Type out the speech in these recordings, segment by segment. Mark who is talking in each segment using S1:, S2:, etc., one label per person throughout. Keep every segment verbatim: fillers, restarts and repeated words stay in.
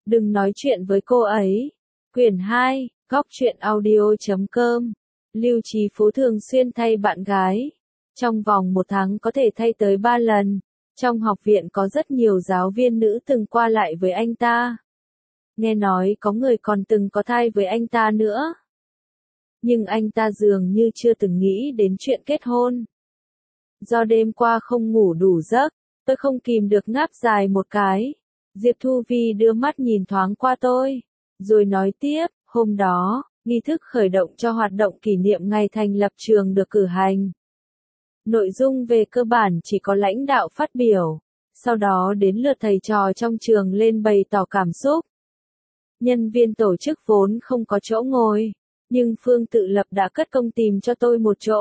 S1: Đừng nói chuyện với cô ấy. Quyển hai, góc truyện audio chấm com. Lưu Chí Phú thường xuyên thay bạn gái. Trong vòng một tháng có thể thay tới ba lần. Trong học viện có rất nhiều giáo viên nữ từng qua lại với anh ta. Nghe nói có người còn từng có thai với anh ta nữa. Nhưng anh ta dường như chưa từng nghĩ đến chuyện kết hôn. Do đêm qua không ngủ đủ giấc, tôi không kìm được ngáp dài một cái. Diệp Thu Vi đưa mắt nhìn thoáng qua tôi, rồi nói tiếp, hôm đó, nghi thức khởi động cho hoạt động kỷ niệm ngày thành lập trường được cử hành. Nội dung về cơ bản chỉ có lãnh đạo phát biểu, sau đó đến lượt thầy trò trong trường lên bày tỏ cảm xúc. Nhân viên tổ chức vốn không có chỗ ngồi, nhưng Phương Tự Lập đã cất công tìm cho tôi một chỗ.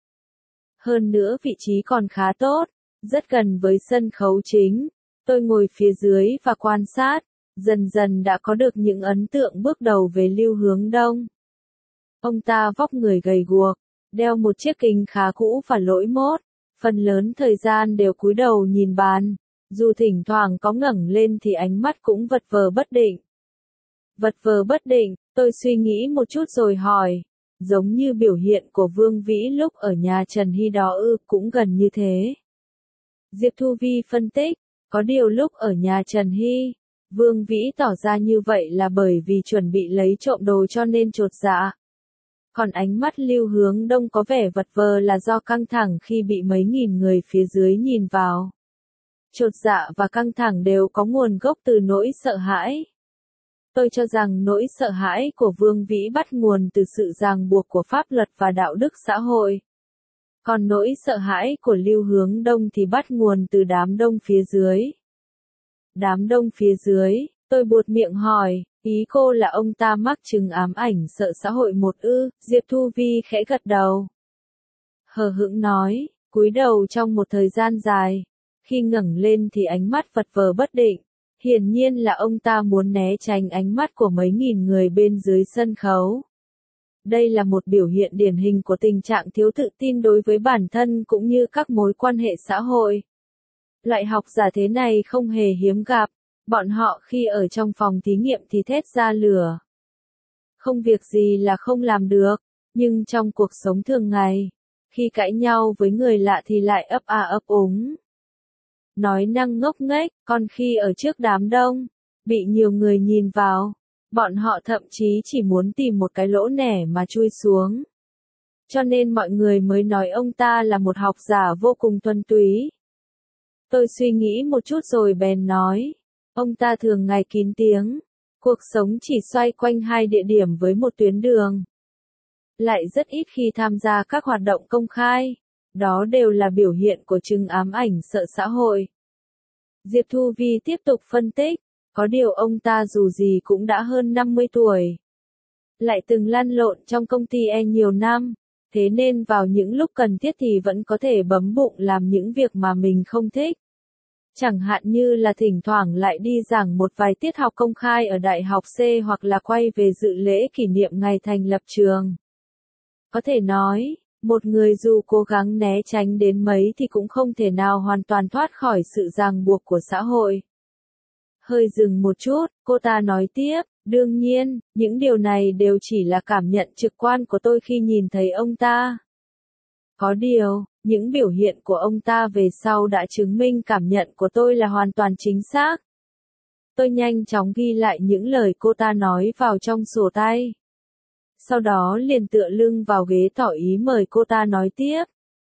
S1: Hơn nữa vị trí còn khá tốt, rất gần với sân khấu chính. Tôi ngồi phía dưới và quan sát, dần dần đã có được những ấn tượng bước đầu về Lưu Hướng Đông. Ông ta vóc người gầy guộc, đeo một chiếc kính khá cũ và lỗi mốt, phần lớn thời gian đều cúi đầu nhìn bàn, dù thỉnh thoảng có ngẩng lên thì ánh mắt cũng vật vờ bất định. Vật vờ bất định, tôi suy nghĩ một chút rồi hỏi, giống như biểu hiện của Vương Vĩ lúc ở nhà Trần Hy đó ư, cũng gần như thế. Diệp Thu Vi phân tích, có điều lúc ở nhà Trần Hy, Vương Vĩ tỏ ra như vậy là bởi vì chuẩn bị lấy trộm đồ cho nên chột dạ. Còn ánh mắt Lưu Hướng Đông có vẻ vật vờ là do căng thẳng khi bị mấy nghìn người phía dưới nhìn vào. Chột dạ và căng thẳng đều có nguồn gốc từ nỗi sợ hãi. Tôi cho rằng nỗi sợ hãi của Vương Vĩ bắt nguồn từ sự ràng buộc của pháp luật và đạo đức xã hội. Còn nỗi sợ hãi của Lưu Hướng Đông thì bắt nguồn từ đám đông phía dưới. Đám đông phía dưới, tôi buột miệng hỏi, ý cô là ông ta mắc chứng ám ảnh sợ xã hội một ư? Diệp Thu Vi khẽ gật đầu. Hờ hững nói, cúi đầu trong một thời gian dài, khi ngẩng lên thì ánh mắt vật vờ bất định. Hiển nhiên là ông ta muốn né tránh ánh mắt của mấy nghìn người bên dưới sân khấu. Đây là một biểu hiện điển hình của tình trạng thiếu tự tin đối với bản thân cũng như các mối quan hệ xã hội. Loại học giả thế này không hề hiếm gặp, bọn họ khi ở trong phòng thí nghiệm thì thét ra lửa. Không việc gì là không làm được, nhưng trong cuộc sống thường ngày, khi cãi nhau với người lạ thì lại ấp a ấp úng. Nói năng ngốc nghếch, còn khi ở trước đám đông, bị nhiều người nhìn vào, bọn họ thậm chí chỉ muốn tìm một cái lỗ nẻ mà chui xuống. Cho nên mọi người mới nói ông ta là một học giả vô cùng thuần túy. Tôi suy nghĩ một chút rồi bèn nói, ông ta thường ngày kín tiếng, cuộc sống chỉ xoay quanh hai địa điểm với một tuyến đường. Lại rất ít khi tham gia các hoạt động công khai, đó đều là biểu hiện của chứng ám ảnh sợ xã hội. Diệp Thu Vi tiếp tục phân tích, có điều ông ta dù gì cũng đã hơn năm mươi tuổi. Lại từng lăn lộn trong công ty E nhiều năm, thế nên vào những lúc cần thiết thì vẫn có thể bấm bụng làm những việc mà mình không thích. Chẳng hạn như là thỉnh thoảng lại đi giảng một vài tiết học công khai ở Đại học C hoặc là quay về dự lễ kỷ niệm ngày thành lập trường. Có thể nói, một người dù cố gắng né tránh đến mấy thì cũng không thể nào hoàn toàn thoát khỏi sự ràng buộc của xã hội. Hơi dừng một chút, cô ta nói tiếp, đương nhiên, những điều này đều chỉ là cảm nhận trực quan của tôi khi nhìn thấy ông ta. Có điều, những biểu hiện của ông ta về sau đã chứng minh cảm nhận của tôi là hoàn toàn chính xác. Tôi nhanh chóng ghi lại những lời cô ta nói vào trong sổ tay. Sau đó liền tựa lưng vào ghế tỏ ý mời cô ta nói tiếp.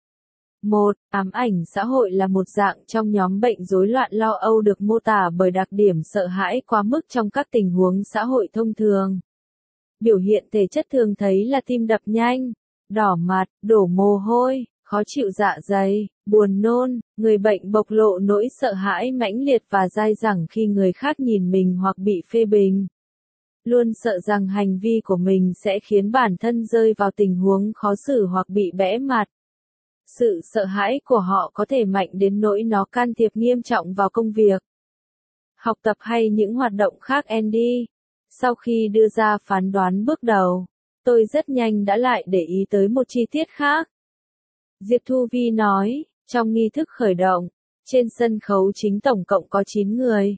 S1: một. Ám ảnh xã hội là một dạng trong nhóm bệnh rối loạn lo âu được mô tả bởi đặc điểm sợ hãi quá mức trong các tình huống xã hội thông thường. Biểu hiện thể chất thường thấy là tim đập nhanh, đỏ mặt, đổ mồ hôi, khó chịu dạ dày, buồn nôn, người bệnh bộc lộ nỗi sợ hãi mãnh liệt và dai dẳng khi người khác nhìn mình hoặc bị phê bình. Luôn sợ rằng hành vi của mình sẽ khiến bản thân rơi vào tình huống khó xử hoặc bị bẽ mặt. Sự sợ hãi của họ có thể mạnh đến nỗi nó can thiệp nghiêm trọng vào công việc, học tập hay những hoạt động khác. Andy, sau khi đưa ra phán đoán bước đầu, tôi rất nhanh đã lại để ý tới một chi tiết khác. Diệp Thu Vi nói, trong nghi thức khởi động, trên sân khấu chính tổng cộng có chín người.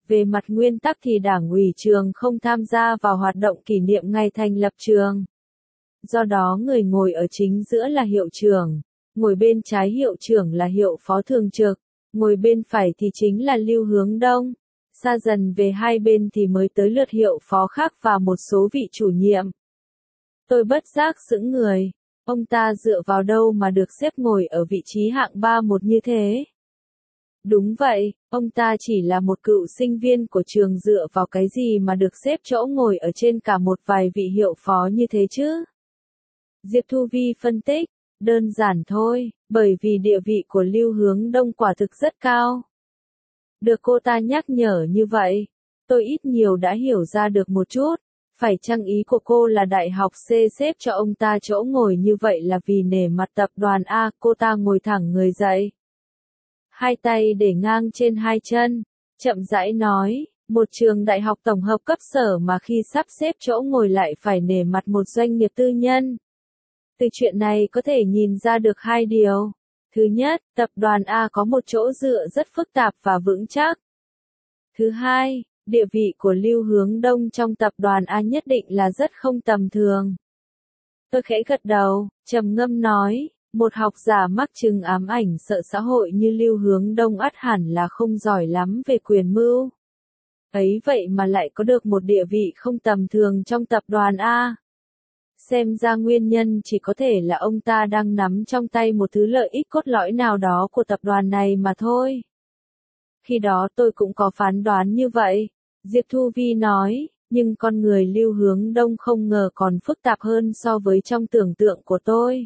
S1: Về mặt nguyên tắc thì đảng ủy trường không tham gia vào hoạt động kỷ niệm ngày thành lập trường. Do đó người ngồi ở chính giữa là hiệu trưởng, ngồi bên trái hiệu trưởng là hiệu phó thường trực, ngồi bên phải thì chính là Lưu Hướng Đông. Xa dần về hai bên thì mới tới lượt hiệu phó khác và một số vị chủ nhiệm. Tôi bất giác sững người, ông ta dựa vào đâu mà được xếp ngồi ở vị trí hạng ba một như thế? Đúng vậy, ông ta chỉ là một cựu sinh viên của trường, dựa vào cái gì mà được xếp chỗ ngồi ở trên cả một vài vị hiệu phó như thế chứ? Diệp Thu Vi phân tích, đơn giản thôi, bởi vì địa vị của Lưu Hướng Đông quả thực rất cao. Được cô ta nhắc nhở như vậy, tôi ít nhiều đã hiểu ra được một chút. Phải chăng ý của cô là đại học C xếp cho ông ta chỗ ngồi như vậy là vì nể mặt tập đoàn A? Cô ta ngồi thẳng người dậy, hai tay để ngang trên hai chân, chậm rãi nói, một trường đại học tổng hợp cấp sở mà khi sắp xếp chỗ ngồi lại phải nể mặt một doanh nghiệp tư nhân. Từ chuyện này có thể nhìn ra được hai điều. Thứ nhất, tập đoàn A có một chỗ dựa rất phức tạp và vững chắc. Thứ hai, địa vị của Lưu Hướng Đông trong tập đoàn A nhất định là rất không tầm thường. Tôi khẽ gật đầu, trầm ngâm nói, một học giả mắc chứng ám ảnh sợ xã hội như Lưu Hướng Đông ắt hẳn là không giỏi lắm về quyền mưu. Ấy vậy mà lại có được một địa vị không tầm thường trong tập đoàn A. Xem ra nguyên nhân chỉ có thể là ông ta đang nắm trong tay một thứ lợi ích cốt lõi nào đó của tập đoàn này mà thôi. Khi đó tôi cũng có phán đoán như vậy, Diệp Thu Vi nói, nhưng con người Lưu Hướng Đông không ngờ còn phức tạp hơn so với trong tưởng tượng của tôi.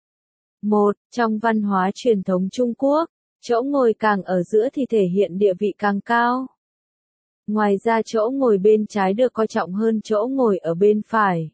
S1: Một, trong văn hóa truyền thống Trung Quốc, chỗ ngồi càng ở giữa thì thể hiện địa vị càng cao. Ngoài ra chỗ ngồi bên trái được coi trọng hơn chỗ ngồi ở bên phải.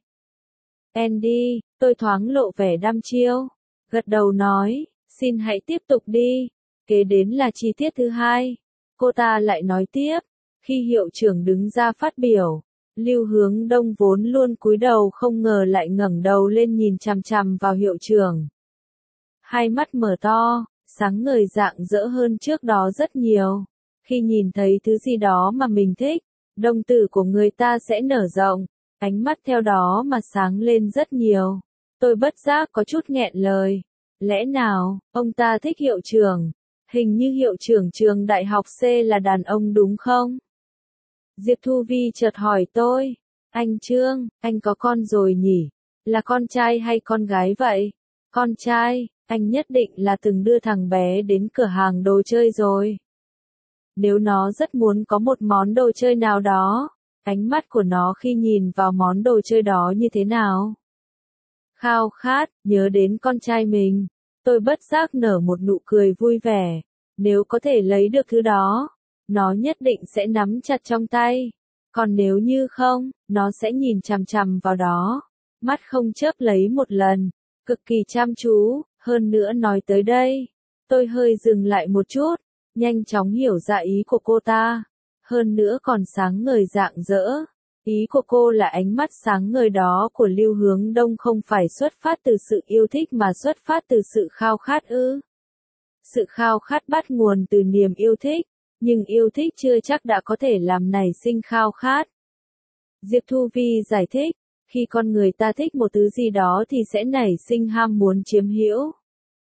S1: Andy, tôi thoáng lộ vẻ đăm chiêu, gật đầu nói, xin hãy tiếp tục đi. Kế đến là chi tiết thứ hai. Cô ta lại nói tiếp, khi hiệu trưởng đứng ra phát biểu, Lưu Hướng Đông vốn luôn cúi đầu không ngờ lại ngẩng đầu lên nhìn chằm chằm vào hiệu trưởng. Hai mắt mở to, sáng ngời rạng rỡ hơn trước đó rất nhiều. Khi nhìn thấy thứ gì đó mà mình thích, đồng tử của người ta sẽ nở rộng, ánh mắt theo đó mà sáng lên rất nhiều. Tôi bất giác có chút nghẹn lời. Lẽ nào, ông ta thích hiệu trưởng? Hình như hiệu trưởng trường đại học C là đàn ông đúng không? Diệp Thu Vi chợt hỏi tôi. Anh Trương, anh có con rồi nhỉ? Là con trai hay con gái vậy? Con trai, anh nhất định là từng đưa thằng bé đến cửa hàng đồ chơi rồi. Nếu nó rất muốn có một món đồ chơi nào đó, ánh mắt của nó khi nhìn vào món đồ chơi đó như thế nào? Khao khát, nhớ đến con trai mình. Tôi bất giác nở một nụ cười vui vẻ. Nếu có thể lấy được thứ đó, nó nhất định sẽ nắm chặt trong tay. Còn nếu như không, nó sẽ nhìn chằm chằm vào đó, mắt không chớp lấy một lần, cực kỳ chăm chú. Hơn nữa nói tới đây, tôi hơi dừng lại một chút, nhanh chóng hiểu ra ý của cô ta. Hơn nữa còn sáng ngời rạng rỡ. Ý của cô là ánh mắt sáng ngời đó của Lưu Hướng Đông không phải xuất phát từ sự yêu thích mà xuất phát từ sự khao khát ư? Sự khao khát bắt nguồn từ niềm yêu thích, nhưng yêu thích chưa chắc đã có thể làm nảy sinh khao khát. Diệp Thu Vi giải thích, khi con người ta thích một thứ gì đó thì sẽ nảy sinh ham muốn chiếm hữu.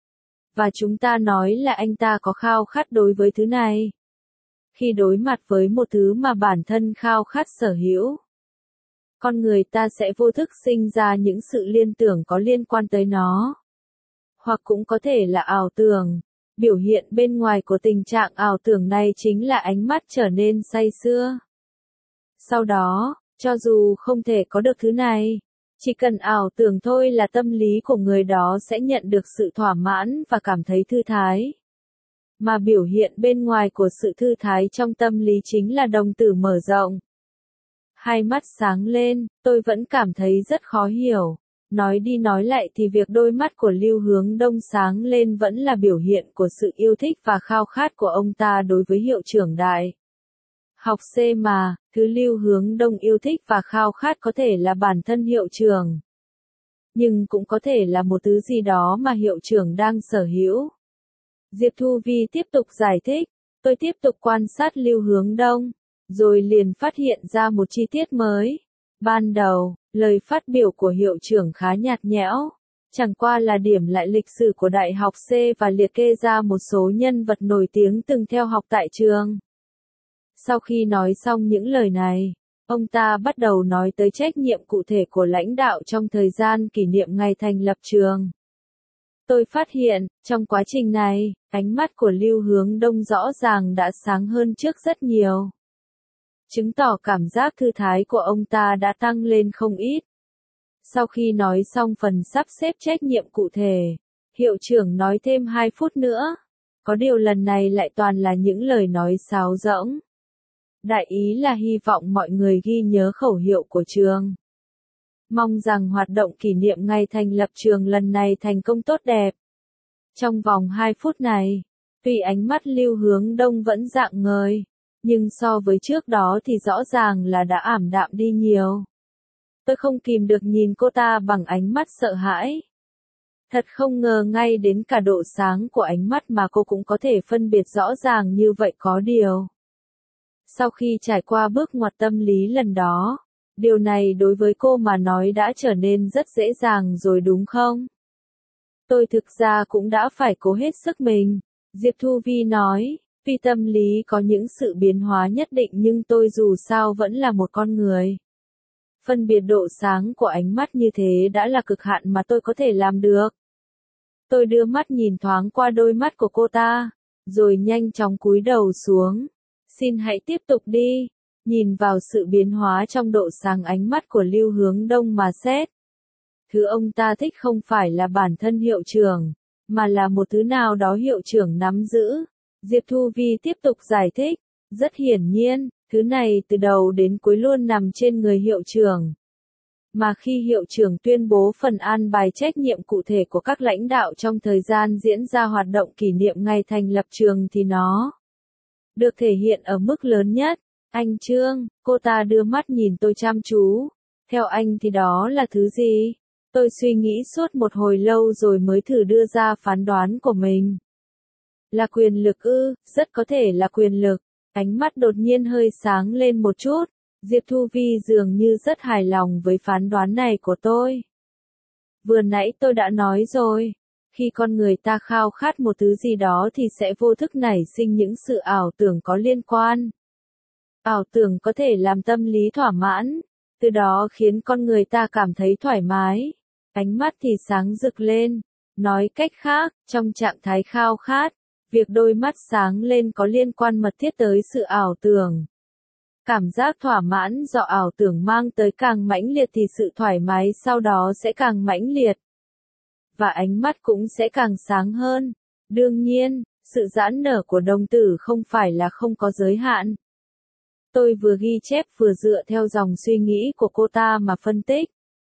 S1: Và chúng ta nói là anh ta có khao khát đối với thứ này. Khi đối mặt với một thứ mà bản thân khao khát sở hữu, con người ta sẽ vô thức sinh ra những sự liên tưởng có liên quan tới nó. Hoặc cũng có thể là ảo tưởng. Biểu hiện bên ngoài của tình trạng ảo tưởng này chính là ánh mắt trở nên say sưa. Sau đó, cho dù không thể có được thứ này, chỉ cần ảo tưởng thôi là tâm lý của người đó sẽ nhận được sự thỏa mãn và cảm thấy thư thái. Mà biểu hiện bên ngoài của sự thư thái trong tâm lý chính là đồng tử mở rộng. Hai mắt sáng lên, tôi vẫn cảm thấy rất khó hiểu. Nói đi nói lại thì việc đôi mắt của Lưu Hướng Đông sáng lên vẫn là biểu hiện của sự yêu thích và khao khát của ông ta đối với hiệu trưởng đại học C mà, thứ Lưu Hướng Đông yêu thích và khao khát có thể là bản thân hiệu trưởng. Nhưng cũng có thể là một thứ gì đó mà hiệu trưởng đang sở hữu. Diệp Thu Vi tiếp tục giải thích, tôi tiếp tục quan sát Lưu Hướng Đông. rồi liền phát hiện ra một chi tiết mới. Ban đầu, lời phát biểu của hiệu trưởng khá nhạt nhẽo, chẳng qua là điểm lại lịch sử của Đại học C và liệt kê ra một số nhân vật nổi tiếng từng theo học tại trường. Sau khi nói xong những lời này, ông ta bắt đầu nói tới trách nhiệm cụ thể của lãnh đạo trong thời gian kỷ niệm ngày thành lập trường. Tôi phát hiện, trong quá trình này, ánh mắt của Lưu Hướng Đông rõ ràng đã sáng hơn trước rất nhiều. Chứng tỏ cảm giác thư thái của ông ta đã tăng lên không ít. Sau khi nói xong phần sắp xếp trách nhiệm cụ thể, hiệu trưởng nói thêm hai phút nữa. Có điều lần này lại toàn là những lời nói sáo rỗng. Đại ý là hy vọng mọi người ghi nhớ khẩu hiệu của trường. Mong rằng hoạt động kỷ niệm ngày thành lập trường lần này thành công tốt đẹp. Trong vòng hai phút này, tuy ánh mắt Lưu Hướng Đông vẫn rạng ngời, nhưng so với trước đó thì rõ ràng là đã ảm đạm đi nhiều. Tôi không kìm được nhìn cô ta bằng ánh mắt sợ hãi. Thật không ngờ ngay đến cả độ sáng của ánh mắt mà cô cũng có thể phân biệt rõ ràng như vậy có điều. Sau khi trải qua bước ngoặt tâm lý lần đó, điều này đối với cô mà nói đã trở nên rất dễ dàng rồi đúng không? Tôi thực ra cũng đã phải cố hết sức mình, Diệp Thu Vi nói, vì tâm lý có những sự biến hóa nhất định nhưng tôi dù sao vẫn là một con người. Phân biệt độ sáng của ánh mắt như thế đã là cực hạn mà tôi có thể làm được. Tôi đưa mắt nhìn thoáng qua đôi mắt của cô ta, rồi nhanh chóng cúi đầu xuống. Xin hãy tiếp tục đi, nhìn vào sự biến hóa trong độ sáng ánh mắt của Lưu Hướng Đông mà xét. Thứ ông ta thích không phải là bản thân hiệu trưởng, mà là một thứ nào đó hiệu trưởng nắm giữ. Diệp Thu Vi tiếp tục giải thích, rất hiển nhiên, thứ này từ đầu đến cuối luôn nằm trên người hiệu trưởng. Mà khi hiệu trưởng tuyên bố phần an bài trách nhiệm cụ thể của các lãnh đạo trong thời gian diễn ra hoạt động kỷ niệm ngày thành lập trường thì nó được thể hiện ở mức lớn nhất. Anh Trương, cô ta đưa mắt nhìn tôi chăm chú. Theo anh thì đó là thứ gì? Tôi suy nghĩ suốt một hồi lâu rồi mới thử đưa ra phán đoán của mình. Là quyền lực ư, rất có thể là quyền lực. Ánh mắt đột nhiên hơi sáng lên một chút. Diệp Thu Vi dường như rất hài lòng với phán đoán này của tôi. Vừa nãy tôi đã nói rồi, khi con người ta khao khát một thứ gì đó thì sẽ vô thức nảy sinh những sự ảo tưởng có liên quan. Ảo tưởng có thể làm tâm lý thỏa mãn, từ đó khiến con người ta cảm thấy thoải mái. Ánh mắt thì sáng rực lên. Nói cách khác, trong trạng thái khao khát, việc đôi mắt sáng lên có liên quan mật thiết tới sự ảo tưởng. Cảm giác thỏa mãn do ảo tưởng mang tới càng mãnh liệt thì sự thoải mái sau đó sẽ càng mãnh liệt. Và ánh mắt cũng sẽ càng sáng hơn. Đương nhiên, sự giãn nở của đồng tử không phải là không có giới hạn. Tôi vừa ghi chép vừa dựa theo dòng suy nghĩ của cô ta mà phân tích.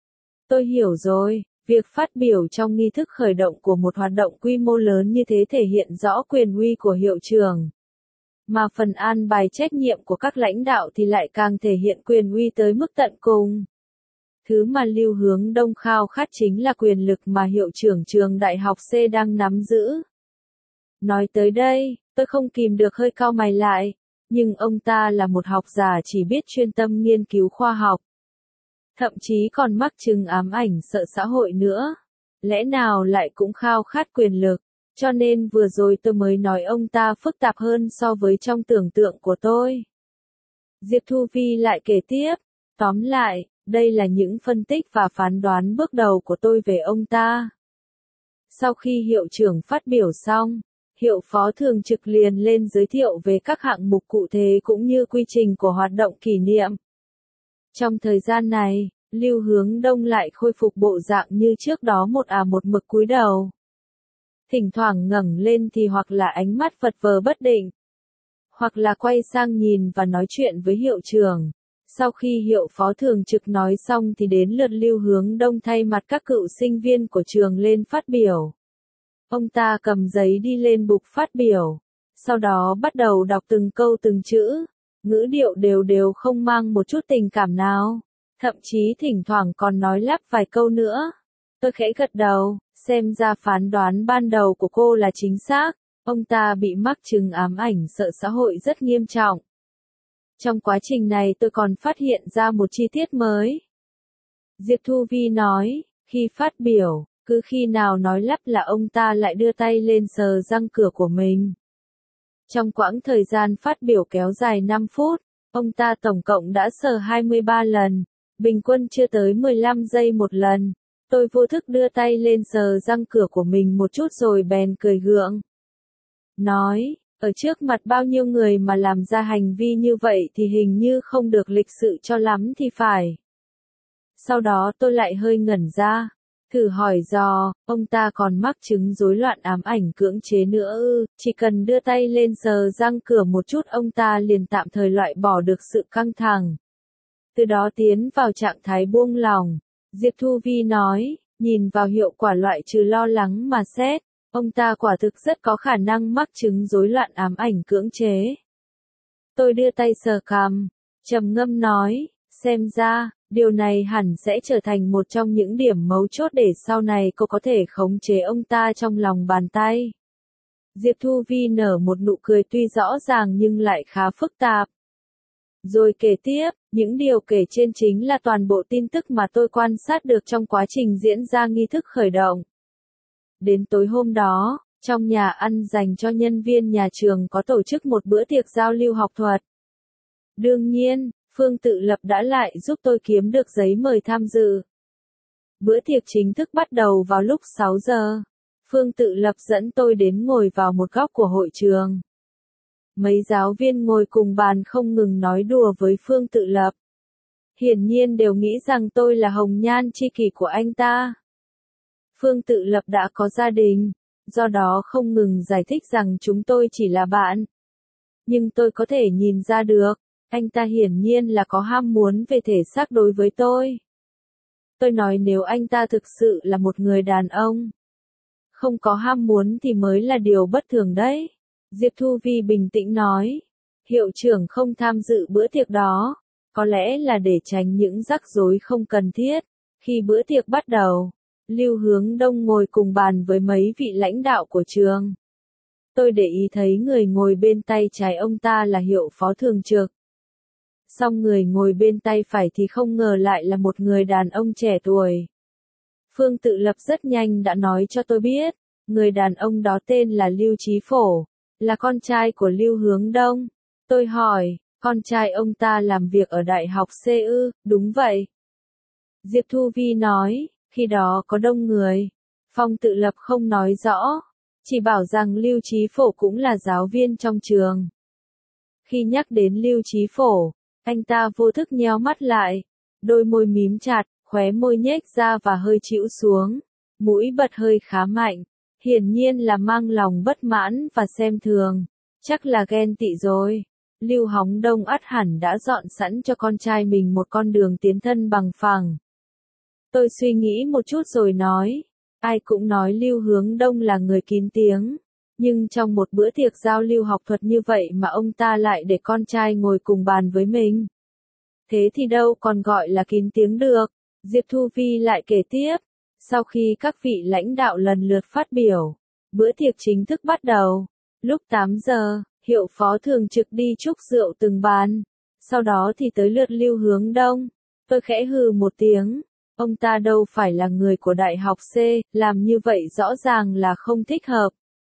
S1: Tôi hiểu rồi, việc phát biểu trong nghi thức khởi động của một hoạt động quy mô lớn như thế thể hiện rõ quyền uy của hiệu trưởng. Mà phần an bài trách nhiệm của các lãnh đạo thì lại càng thể hiện quyền uy tới mức tận cùng. Thứ mà Lưu Hướng Đông khao khát chính là quyền lực mà hiệu trưởng trường Đại học C đang nắm giữ. Nói tới đây, tôi không kìm được hơi cau mày lại, nhưng ông ta là một học giả chỉ biết chuyên tâm nghiên cứu khoa học. Thậm chí còn mắc chứng ám ảnh sợ xã hội nữa. Lẽ nào lại cũng khao khát quyền lực, cho nên vừa rồi tôi mới nói ông ta phức tạp hơn so với trong tưởng tượng của tôi. Diệp Thu Vi lại kể tiếp, tóm lại, đây là những phân tích và phán đoán bước đầu của tôi về ông ta. Sau khi hiệu trưởng phát biểu xong, hiệu phó thường trực liền lên giới thiệu về các hạng mục cụ thể cũng như quy trình của hoạt động kỷ niệm. Trong thời gian này, Lưu Hướng Đông lại khôi phục bộ dạng như trước đó một à một mực cúi đầu. Thỉnh thoảng ngẩng lên thì hoặc là ánh mắt vật vờ bất định, hoặc là quay sang nhìn và nói chuyện với hiệu trưởng. Sau khi hiệu phó thường trực nói xong thì đến lượt Lưu Hướng Đông thay mặt các cựu sinh viên của trường lên phát biểu. Ông ta cầm giấy đi lên bục phát biểu, sau đó bắt đầu đọc từng câu từng chữ, ngữ điệu đều đều không mang một chút tình cảm nào, thậm chí thỉnh thoảng còn nói lắp vài câu nữa. Tôi khẽ gật đầu, xem ra phán đoán ban đầu của cô là chính xác, ông ta bị mắc chứng ám ảnh sợ xã hội rất nghiêm trọng. Trong quá trình này tôi còn phát hiện ra một chi tiết mới. Diệp Thu Vi nói, khi phát biểu, cứ khi nào nói lắp là ông ta lại đưa tay lên sờ răng cửa của mình. Trong quãng thời gian phát biểu kéo dài năm phút, ông ta tổng cộng đã sờ hai mươi ba lần, bình quân chưa tới mười lăm giây một lần. Tôi vô thức đưa tay lên sờ răng cửa của mình một chút rồi bèn cười gượng. Nói, ở trước mặt bao nhiêu người mà làm ra hành vi như vậy thì hình như không được lịch sự cho lắm thì phải. Sau đó tôi lại hơi ngẩn ra, thử hỏi dò, ông ta còn mắc chứng rối loạn ám ảnh cưỡng chế nữa ư, chỉ cần đưa tay lên sờ răng cửa một chút ông ta liền tạm thời loại bỏ được sự căng thẳng. Từ đó tiến vào trạng thái buông lỏng. Diệp Thu Vi nói, nhìn vào hiệu quả loại trừ lo lắng mà xét, ông ta quả thực rất có khả năng mắc chứng rối loạn ám ảnh cưỡng chế. Tôi đưa tay sờ cằm, trầm ngâm nói, xem ra, điều này hẳn sẽ trở thành một trong những điểm mấu chốt để sau này cô có thể khống chế ông ta trong lòng bàn tay. Diệp Thu Vi nở một nụ cười tuy rõ ràng nhưng lại khá phức tạp. Rồi kể tiếp, những điều kể trên chính là toàn bộ tin tức mà tôi quan sát được trong quá trình diễn ra nghi thức khởi động. Đến tối hôm đó, trong nhà ăn dành cho nhân viên nhà trường có tổ chức một bữa tiệc giao lưu học thuật. Đương nhiên, Phương Tự Lập đã lại giúp tôi kiếm được giấy mời tham dự. Bữa tiệc chính thức bắt đầu vào lúc sáu giờ. Phương Tự Lập dẫn tôi đến ngồi vào một góc của hội trường. Mấy giáo viên ngồi cùng bàn không ngừng nói đùa với Phương Tự Lập. Hiển nhiên đều nghĩ rằng tôi là hồng nhan tri kỷ của anh ta. Phương Tự Lập đã có gia đình, do đó không ngừng giải thích rằng chúng tôi chỉ là bạn. Nhưng tôi có thể nhìn ra được, anh ta hiển nhiên là có ham muốn về thể xác đối với tôi. Tôi nói nếu anh ta thực sự là một người đàn ông, không có ham muốn thì mới là điều bất thường đấy. Diệp Thu Vi bình tĩnh nói, hiệu trưởng không tham dự bữa tiệc đó, có lẽ là để tránh những rắc rối không cần thiết. Khi bữa tiệc bắt đầu, Lưu Hướng Đông ngồi cùng bàn với mấy vị lãnh đạo của trường. Tôi để ý thấy người ngồi bên tay trái ông ta là hiệu phó thường trực. Song người ngồi bên tay phải thì không ngờ lại là một người đàn ông trẻ tuổi. Phương Tự Lập rất nhanh đã nói cho tôi biết, người đàn ông đó tên là Lưu Chí Phổ, là con trai của Lưu Hướng Đông. Tôi hỏi, con trai ông ta làm việc ở Đại học C ư, đúng vậy. Diệp Thu Vi nói, khi đó có đông người. Phong Tự Lập không nói rõ, chỉ bảo rằng Lưu Chí Phổ cũng là giáo viên trong trường. Khi nhắc đến Lưu Chí Phổ, anh ta vô thức nheo mắt lại, đôi môi mím chặt, khóe môi nhếch ra và hơi chĩu xuống, mũi bật hơi khá mạnh, hiển nhiên là mang lòng bất mãn và xem thường, chắc là ghen tị rồi. Lưu Hóng Đông ắt hẳn đã dọn sẵn cho con trai mình một con đường tiến thân bằng phẳng. Tôi suy nghĩ một chút rồi nói, ai cũng nói Lưu Hướng Đông là người kín tiếng, nhưng trong một bữa tiệc giao lưu học thuật như vậy mà ông ta lại để con trai ngồi cùng bàn với mình. Thế thì đâu còn gọi là kín tiếng được. Diệp Thu Vi lại kể tiếp, sau khi các vị lãnh đạo lần lượt phát biểu, bữa tiệc chính thức bắt đầu. Lúc tám giờ, hiệu phó thường trực đi chúc rượu từng bàn, sau đó thì tới lượt Lưu Hướng Đông. Tôi khẽ hừ một tiếng, ông ta đâu phải là người của Đại học C, làm như vậy rõ ràng là không thích hợp.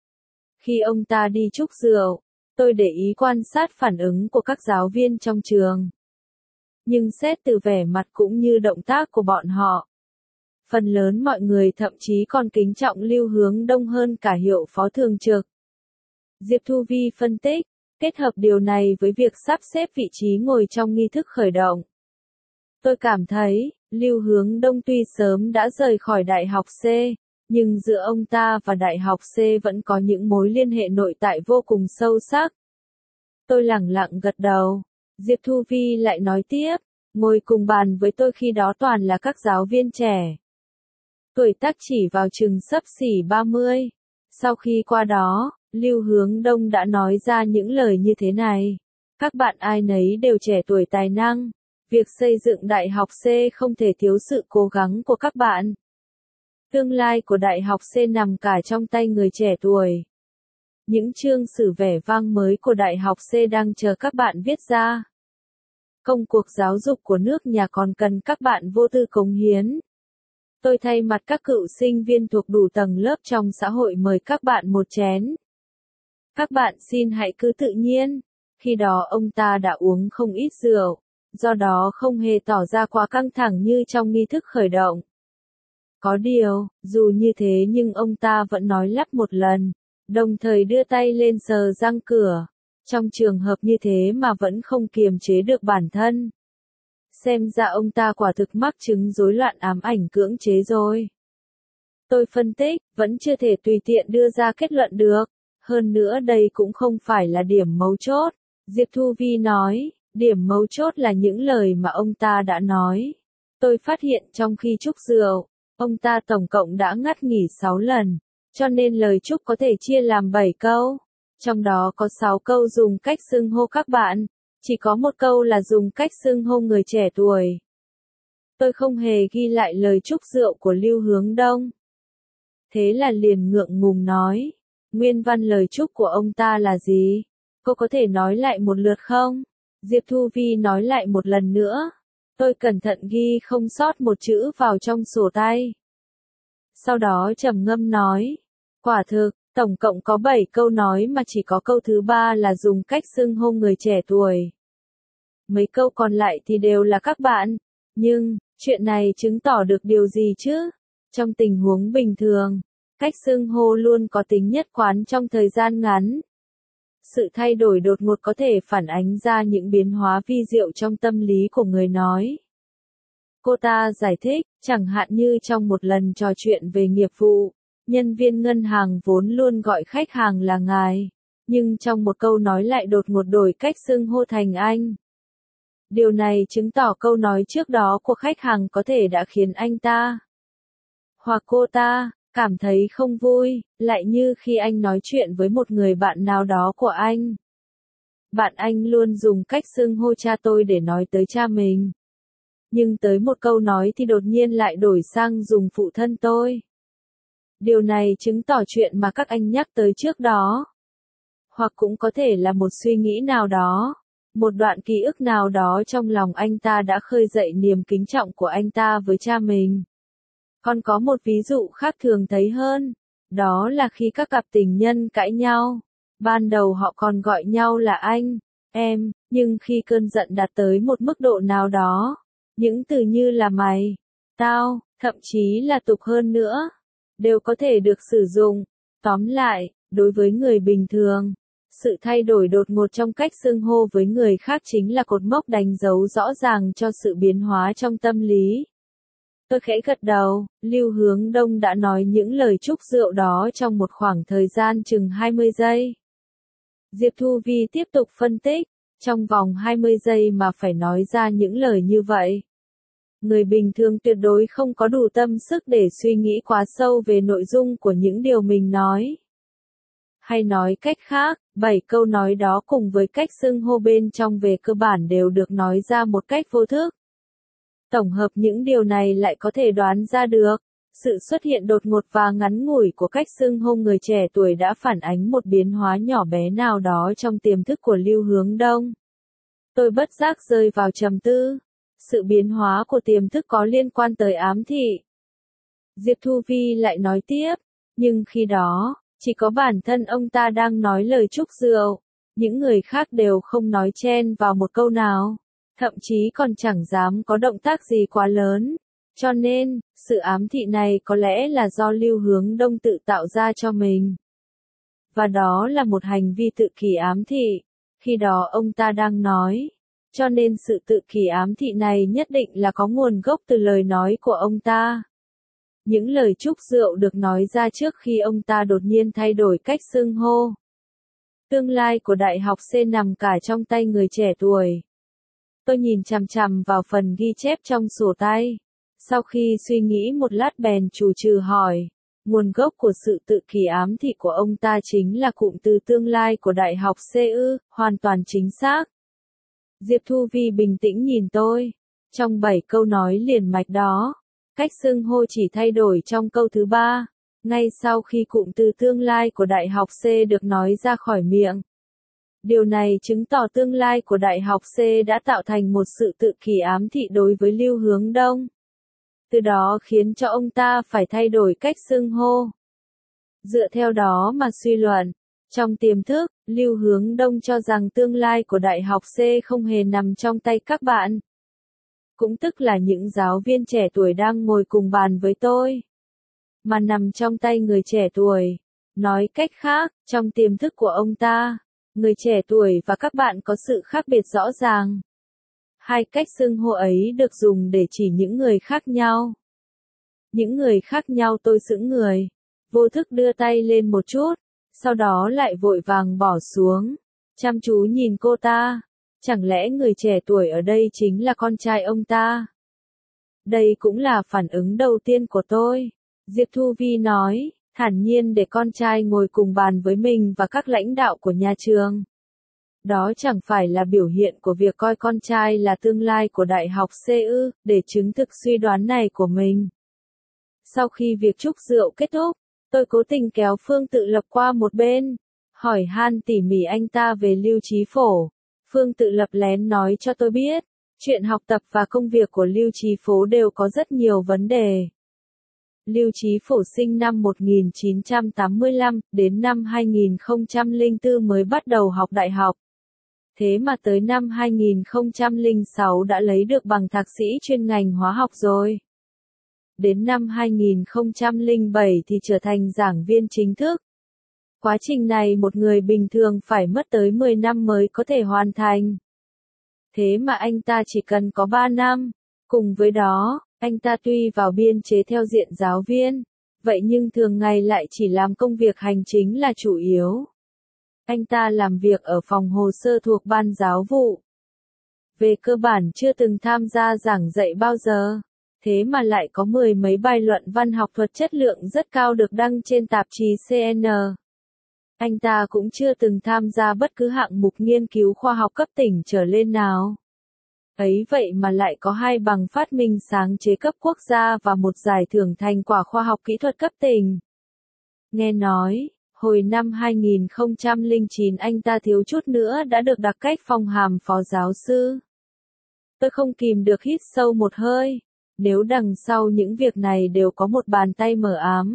S1: Khi ông ta đi chúc rượu, tôi để ý quan sát phản ứng của các giáo viên trong trường. Nhưng xét từ vẻ mặt cũng như động tác của bọn họ, phần lớn mọi người thậm chí còn kính trọng Lưu Hướng Đông hơn cả hiệu phó thường trực. Diệp Thu Vi phân tích, kết hợp điều này với việc sắp xếp vị trí ngồi trong nghi thức khởi động. Tôi cảm thấy, Lưu Hướng Đông tuy sớm đã rời khỏi Đại học C, nhưng giữa ông ta và Đại học C vẫn có những mối liên hệ nội tại vô cùng sâu sắc. Tôi lẳng lặng gật đầu. Diệp Thu Vi lại nói tiếp, ngồi cùng bàn với tôi khi đó toàn là các giáo viên trẻ. Tuổi tác chỉ vào chừng xấp xỉ ba mươi. Sau khi qua đó, Lưu Hướng Đông đã nói ra những lời như thế này. Các bạn ai nấy đều trẻ tuổi tài năng. Việc xây dựng Đại học C không thể thiếu sự cố gắng của các bạn. Tương lai của Đại học C nằm cả trong tay người trẻ tuổi. Những chương sử vẻ vang mới của Đại học C đang chờ các bạn viết ra. Công cuộc giáo dục của nước nhà còn cần các bạn vô tư cống hiến. Tôi thay mặt các cựu sinh viên thuộc đủ tầng lớp trong xã hội mời các bạn một chén. Các bạn xin hãy cứ tự nhiên. Khi đó ông ta đã uống không ít rượu, do đó không hề tỏ ra quá căng thẳng như trong nghi thức khởi động. Có điều, dù như thế nhưng ông ta vẫn nói lắp một lần, đồng thời đưa tay lên sờ răng cửa. Trong trường hợp như thế mà vẫn không kiềm chế được bản thân. Xem ra ông ta quả thực mắc chứng rối loạn ám ảnh cưỡng chế rồi. Tôi phân tích, vẫn chưa thể tùy tiện đưa ra kết luận được. Hơn nữa đây cũng không phải là điểm mấu chốt. Diệp Thu Vi nói, điểm mấu chốt là những lời mà ông ta đã nói. Tôi phát hiện trong khi chúc rượu, ông ta tổng cộng đã ngắt nghỉ sáu lần, cho nên lời chúc có thể chia làm bảy câu. Trong đó có sáu câu dùng cách xưng hô các bạn, chỉ có một câu là dùng cách xưng hô người trẻ tuổi. Tôi không hề ghi lại lời chúc rượu của Lưu Hướng Đông. Thế là liền ngượng ngùng nói, nguyên văn lời chúc của ông ta là gì? Cô có thể nói lại một lượt không? Diệp Thu Vi nói lại một lần nữa. Tôi cẩn thận ghi không sót một chữ vào trong sổ tay. Sau đó trầm ngâm nói, quả thực, tổng cộng có bảy câu nói mà chỉ có câu thứ ba là dùng cách xưng hô người trẻ tuổi. Mấy câu còn lại thì đều là các bạn. Nhưng, chuyện này chứng tỏ được điều gì chứ? Trong tình huống bình thường, cách xưng hô luôn có tính nhất quán trong thời gian ngắn. Sự thay đổi đột ngột có thể phản ánh ra những biến hóa vi diệu trong tâm lý của người nói. Cô ta giải thích, chẳng hạn như trong một lần trò chuyện về nghiệp vụ, nhân viên ngân hàng vốn luôn gọi khách hàng là ngài, nhưng trong một câu nói lại đột ngột đổi cách xưng hô thành anh. Điều này chứng tỏ câu nói trước đó của khách hàng có thể đã khiến anh ta hoặc cô ta cảm thấy không vui, lại như khi anh nói chuyện với một người bạn nào đó của anh. Bạn anh luôn dùng cách xưng hô cha tôi để nói tới cha mình. Nhưng tới một câu nói thì đột nhiên lại đổi sang dùng phụ thân tôi. Điều này chứng tỏ chuyện mà các anh nhắc tới trước đó. Hoặc cũng có thể là một suy nghĩ nào đó, một đoạn ký ức nào đó trong lòng anh ta đã khơi dậy niềm kính trọng của anh ta với cha mình. Còn có một ví dụ khác thường thấy hơn, đó là khi các cặp tình nhân cãi nhau, ban đầu họ còn gọi nhau là anh, em, nhưng khi cơn giận đạt tới một mức độ nào đó, những từ như là mày, tao, thậm chí là tục hơn nữa, đều có thể được sử dụng. Tóm lại, đối với người bình thường, sự thay đổi đột ngột trong cách xưng hô với người khác chính là cột mốc đánh dấu rõ ràng cho sự biến hóa trong tâm lý. Tôi khẽ gật đầu, Lưu Hướng Đông đã nói những lời chúc rượu đó trong một khoảng thời gian chừng hai mươi giây. Diệp Thu Vi tiếp tục phân tích, trong vòng hai mươi giây mà phải nói ra những lời như vậy. Người bình thường tuyệt đối không có đủ tâm sức để suy nghĩ quá sâu về nội dung của những điều mình nói. Hay nói cách khác, bảy câu nói đó cùng với cách xưng hô bên trong về cơ bản đều được nói ra một cách vô thức. Tổng hợp những điều này lại có thể đoán ra được, sự xuất hiện đột ngột và ngắn ngủi của cách xưng hô người trẻ tuổi đã phản ánh một biến hóa nhỏ bé nào đó trong tiềm thức của Lưu Hướng Đông. Tôi bất giác rơi vào trầm tư. Sự biến hóa của tiềm thức có liên quan tới ám thị. Diệp Thu Vi lại nói tiếp, nhưng khi đó, chỉ có bản thân ông ta đang nói lời chúc rượu, những người khác đều không nói chen vào một câu nào, thậm chí còn chẳng dám có động tác gì quá lớn. Cho nên, sự ám thị này có lẽ là do Lưu Hướng Đông tự tạo ra cho mình. Và đó là một hành vi tự kỷ ám thị, khi đó ông ta đang nói. Cho nên sự tự kỷ ám thị này nhất định là có nguồn gốc từ lời nói của ông ta. Những lời chúc rượu được nói ra trước khi ông ta đột nhiên thay đổi cách xưng hô. Tương lai của đại học C nằm cả trong tay người trẻ tuổi. Tôi nhìn chằm chằm vào phần ghi chép trong sổ tay. Sau khi suy nghĩ một lát bèn chủ trừ hỏi, nguồn gốc của sự tự kỷ ám thị của ông ta chính là cụm từ tương lai của đại học C ư, hoàn toàn chính xác. Diệp Thu Vi bình tĩnh nhìn tôi. Trong bảy câu nói liền mạch đó, cách xưng hô chỉ thay đổi trong câu thứ ba, ngay sau khi cụm từ tương lai của đại học C được nói ra khỏi miệng. Điều này chứng tỏ tương lai của Đại học C đã tạo thành một sự tự kỷ ám thị đối với Lưu Hướng Đông. Từ đó khiến cho ông ta phải thay đổi cách xưng hô. Dựa theo đó mà suy luận, trong tiềm thức, Lưu Hướng Đông cho rằng tương lai của Đại học C không hề nằm trong tay các bạn. Cũng tức là những giáo viên trẻ tuổi đang ngồi cùng bàn với tôi, mà nằm trong tay người trẻ tuổi. Nói cách khác, trong tiềm thức của ông ta, người trẻ tuổi và các bạn có sự khác biệt rõ ràng. Hai cách xưng hô ấy được dùng để chỉ những người khác nhau. Những người khác nhau tôi sững người, vô thức đưa tay lên một chút, sau đó lại vội vàng bỏ xuống, chăm chú nhìn cô ta. Chẳng lẽ người trẻ tuổi ở đây chính là con trai ông ta? Đây cũng là phản ứng đầu tiên của tôi. Diệp Thu Vi nói, thản nhiên để con trai ngồi cùng bàn với mình và các lãnh đạo của nhà trường. Đó chẳng phải là biểu hiện của việc coi con trai là tương lai của Đại học C ư, để chứng thực suy đoán này của mình. Sau khi việc chúc rượu kết thúc, tôi cố tình kéo Phương Tự Lập qua một bên, hỏi han tỉ mỉ anh ta về Lưu Chí Phổ. Phương Tự Lập lén nói cho tôi biết, chuyện học tập và công việc của Lưu Chí Phổ đều có rất nhiều vấn đề. Lưu Chí Phổ sinh năm một nghìn chín trăm tám mươi lăm, đến năm hai nghìn không trăm lẻ bốn mới bắt đầu học đại học. Thế mà tới năm hai nghìn không trăm lẻ sáu đã lấy được bằng thạc sĩ chuyên ngành hóa học rồi. Đến năm hai nghìn không trăm lẻ bảy thì trở thành giảng viên chính thức. Quá trình này một người bình thường phải mất tới mười năm mới có thể hoàn thành. Thế mà anh ta chỉ cần có ba năm. Cùng với đó, anh ta tuy vào biên chế theo diện giáo viên, vậy nhưng thường ngày lại chỉ làm công việc hành chính là chủ yếu. Anh ta làm việc ở phòng hồ sơ thuộc ban giáo vụ. Về cơ bản chưa từng tham gia giảng dạy bao giờ. Thế mà lại có mười mấy bài luận văn học thuật chất lượng rất cao được đăng trên tạp chí C N. Anh ta cũng chưa từng tham gia bất cứ hạng mục nghiên cứu khoa học cấp tỉnh trở lên nào. Ấy vậy mà lại có hai bằng phát minh sáng chế cấp quốc gia và một giải thưởng thành quả khoa học kỹ thuật cấp tỉnh. Nghe nói, hồi năm hai nghìn không trăm lẻ chín anh ta thiếu chút nữa đã được đặc cách phong hàm phó giáo sư. Tôi không kìm được hít sâu một hơi. Nếu đằng sau những việc này đều có một bàn tay mờ ám,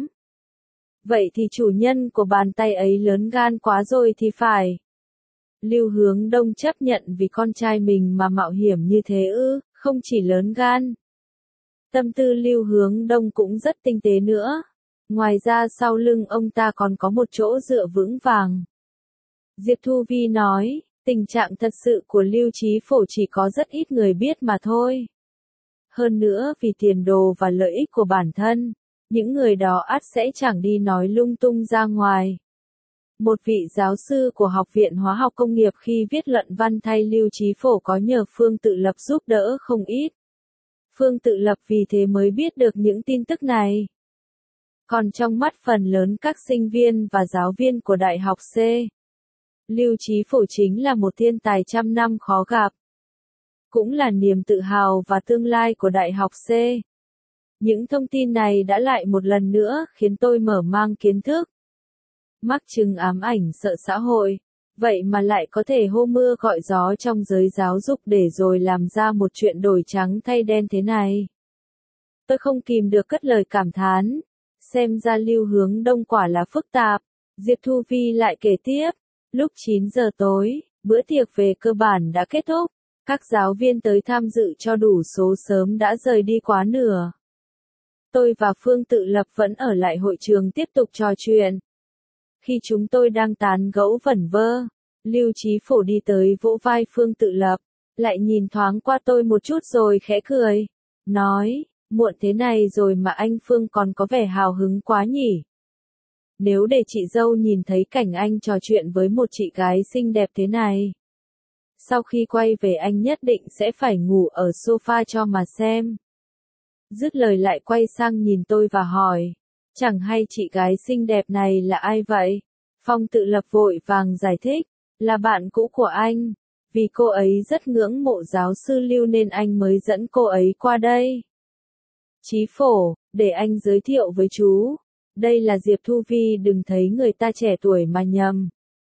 S1: vậy thì chủ nhân của bàn tay ấy lớn gan quá rồi thì phải. Lưu Hướng Đông chấp nhận vì con trai mình mà mạo hiểm như thế ư, không chỉ lớn gan. Tâm tư Lưu Hướng Đông cũng rất tinh tế nữa. Ngoài ra sau lưng ông ta còn có một chỗ dựa vững vàng. Diệp Thu Vi nói, tình trạng thật sự của Lưu Chí Phổ chỉ có rất ít người biết mà thôi. Hơn nữa vì tiền đồ và lợi ích của bản thân, những người đó ắt sẽ chẳng đi nói lung tung ra ngoài. Một vị giáo sư của Học viện Hóa học Công nghiệp khi viết luận văn thay Lưu Chí Phổ có nhờ Phương Tự Lập giúp đỡ không ít. Phương Tự Lập vì thế mới biết được những tin tức này. Còn trong mắt phần lớn các sinh viên và giáo viên của Đại học C, Lưu Chí Phổ chính là một thiên tài trăm năm khó gặp. Cũng là niềm tự hào và tương lai của Đại học C. Những thông tin này đã lại một lần nữa khiến tôi mở mang kiến thức. Mắc chứng ám ảnh sợ xã hội, vậy mà lại có thể hô mưa gọi gió trong giới giáo dục để rồi làm ra một chuyện đổi trắng thay đen thế này. Tôi không kìm được cất lời cảm thán, xem ra Lưu Hướng Đông quả là phức tạp. Diệp Thu Vi lại kể tiếp, lúc chín giờ tối, bữa tiệc về cơ bản đã kết thúc. Các giáo viên tới tham dự cho đủ số sớm đã rời đi quá nửa. Tôi và Phương Tự Lập vẫn ở lại hội trường tiếp tục trò chuyện. Khi chúng tôi đang tán gẫu vẩn vơ, Lưu Chí Phổ đi tới vỗ vai Phương Tự Lập, lại nhìn thoáng qua tôi một chút rồi khẽ cười, nói, muộn thế này rồi mà anh Phương còn có vẻ hào hứng quá nhỉ. Nếu để chị dâu nhìn thấy cảnh anh trò chuyện với một chị gái xinh đẹp thế này, sau khi quay về anh nhất định sẽ phải ngủ ở sofa cho mà xem. Dứt lời lại quay sang nhìn tôi và hỏi, chẳng hay chị gái xinh đẹp này là ai vậy? Phong Tự Lập vội vàng giải thích, là bạn cũ của anh. Vì cô ấy rất ngưỡng mộ giáo sư Lưu nên anh mới dẫn cô ấy qua đây. Chí Phổ, để anh giới thiệu với chú. Đây là Diệp Thu Vi, đừng thấy người ta trẻ tuổi mà nhầm.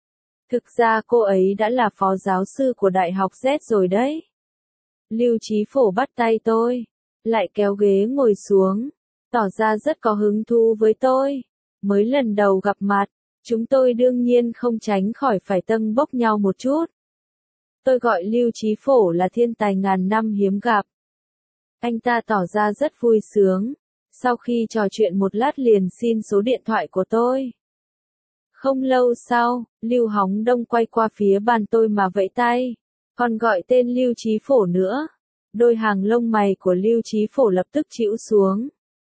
S1: Thực ra cô ấy đã là phó giáo sư của Đại học Z rồi đấy. Lưu Chí Phổ bắt tay tôi, lại kéo ghế ngồi xuống, tỏ ra rất có hứng thú với tôi. Mới lần đầu gặp mặt, chúng tôi đương nhiên không tránh khỏi phải tâng bốc nhau một chút. Tôi gọi Lưu Chí Phổ là thiên tài ngàn năm hiếm gặp. Anh ta tỏ ra rất vui sướng, sau khi trò chuyện một lát liền xin số điện thoại của tôi. Không lâu sau, Lưu Hóng Đông quay qua phía bàn tôi mà vẫy tay, còn gọi tên Lưu Chí Phổ nữa. Đôi hàng lông mày của Lưu Chí Phổ lập tức chĩu xuống.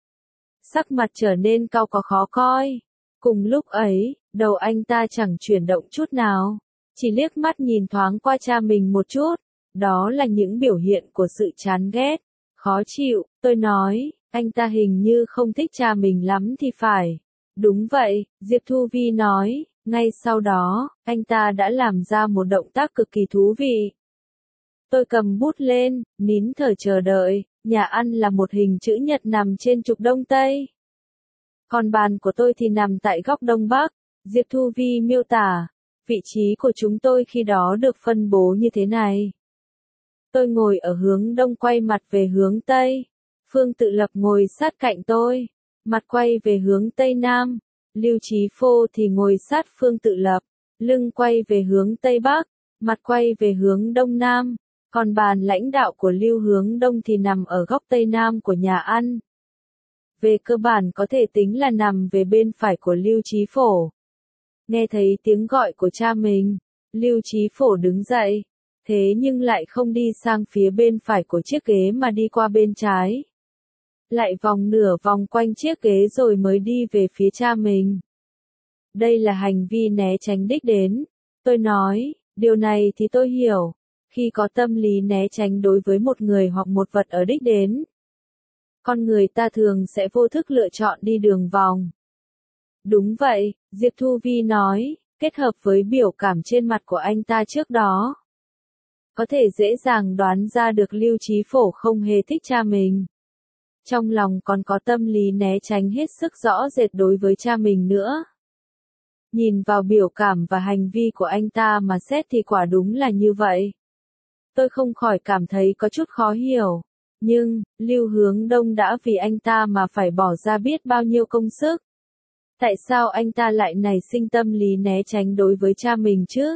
S1: Sắc mặt trở nên cau có khó coi. Cùng lúc ấy, đầu anh ta chẳng chuyển động chút nào, chỉ liếc mắt nhìn thoáng qua cha mình một chút. Đó là những biểu hiện của sự chán ghét, khó chịu. Tôi nói, anh ta hình như không thích cha mình lắm thì phải. Đúng vậy, Diệp Thu Vi nói. Ngay sau đó, anh ta đã làm ra một động tác cực kỳ thú vị. Tôi cầm bút lên, nín thở chờ đợi. Nhà ăn là một hình chữ nhật nằm trên trục đông tây. Còn bàn của tôi thì nằm tại góc đông bắc. Diệp Thu Vi miêu tả, vị trí của chúng tôi khi đó được phân bố như thế này. Tôi ngồi ở hướng đông quay mặt về hướng tây. Phương Tự Lập ngồi sát cạnh tôi, mặt quay về hướng tây nam. Lưu Chí Phổ thì ngồi sát Phương Tự Lập, lưng quay về hướng tây bắc, mặt quay về hướng đông nam. Còn bàn lãnh đạo của Lưu hướng đông thì nằm ở góc tây nam của nhà ăn. Về cơ bản có thể tính là nằm về bên phải của Lưu Chí Phổ. Nghe thấy tiếng gọi của cha mình, Lưu Chí Phổ đứng dậy, thế nhưng lại không đi sang phía bên phải của chiếc ghế mà đi qua bên trái. Lại vòng nửa vòng quanh chiếc ghế rồi mới đi về phía cha mình. Đây là hành vi né tránh đích đến. Tôi nói, điều này thì tôi hiểu. Khi có tâm lý né tránh đối với một người hoặc một vật ở đích đến, con người ta thường sẽ vô thức lựa chọn đi đường vòng. Đúng vậy, Diệp Thu Vi nói, kết hợp với biểu cảm trên mặt của anh ta trước đó. Có thể dễ dàng đoán ra được Lưu Chí Phổ không hề thích cha mình. Trong lòng còn có tâm lý né tránh hết sức rõ rệt đối với cha mình nữa. Nhìn vào biểu cảm và hành vi của anh ta mà xét thì quả đúng là như vậy. Tôi không khỏi cảm thấy có chút khó hiểu. Nhưng, Lưu Hướng Đông đã vì anh ta mà phải bỏ ra biết bao nhiêu công sức. Tại sao anh ta lại nảy sinh tâm lý né tránh đối với cha mình chứ?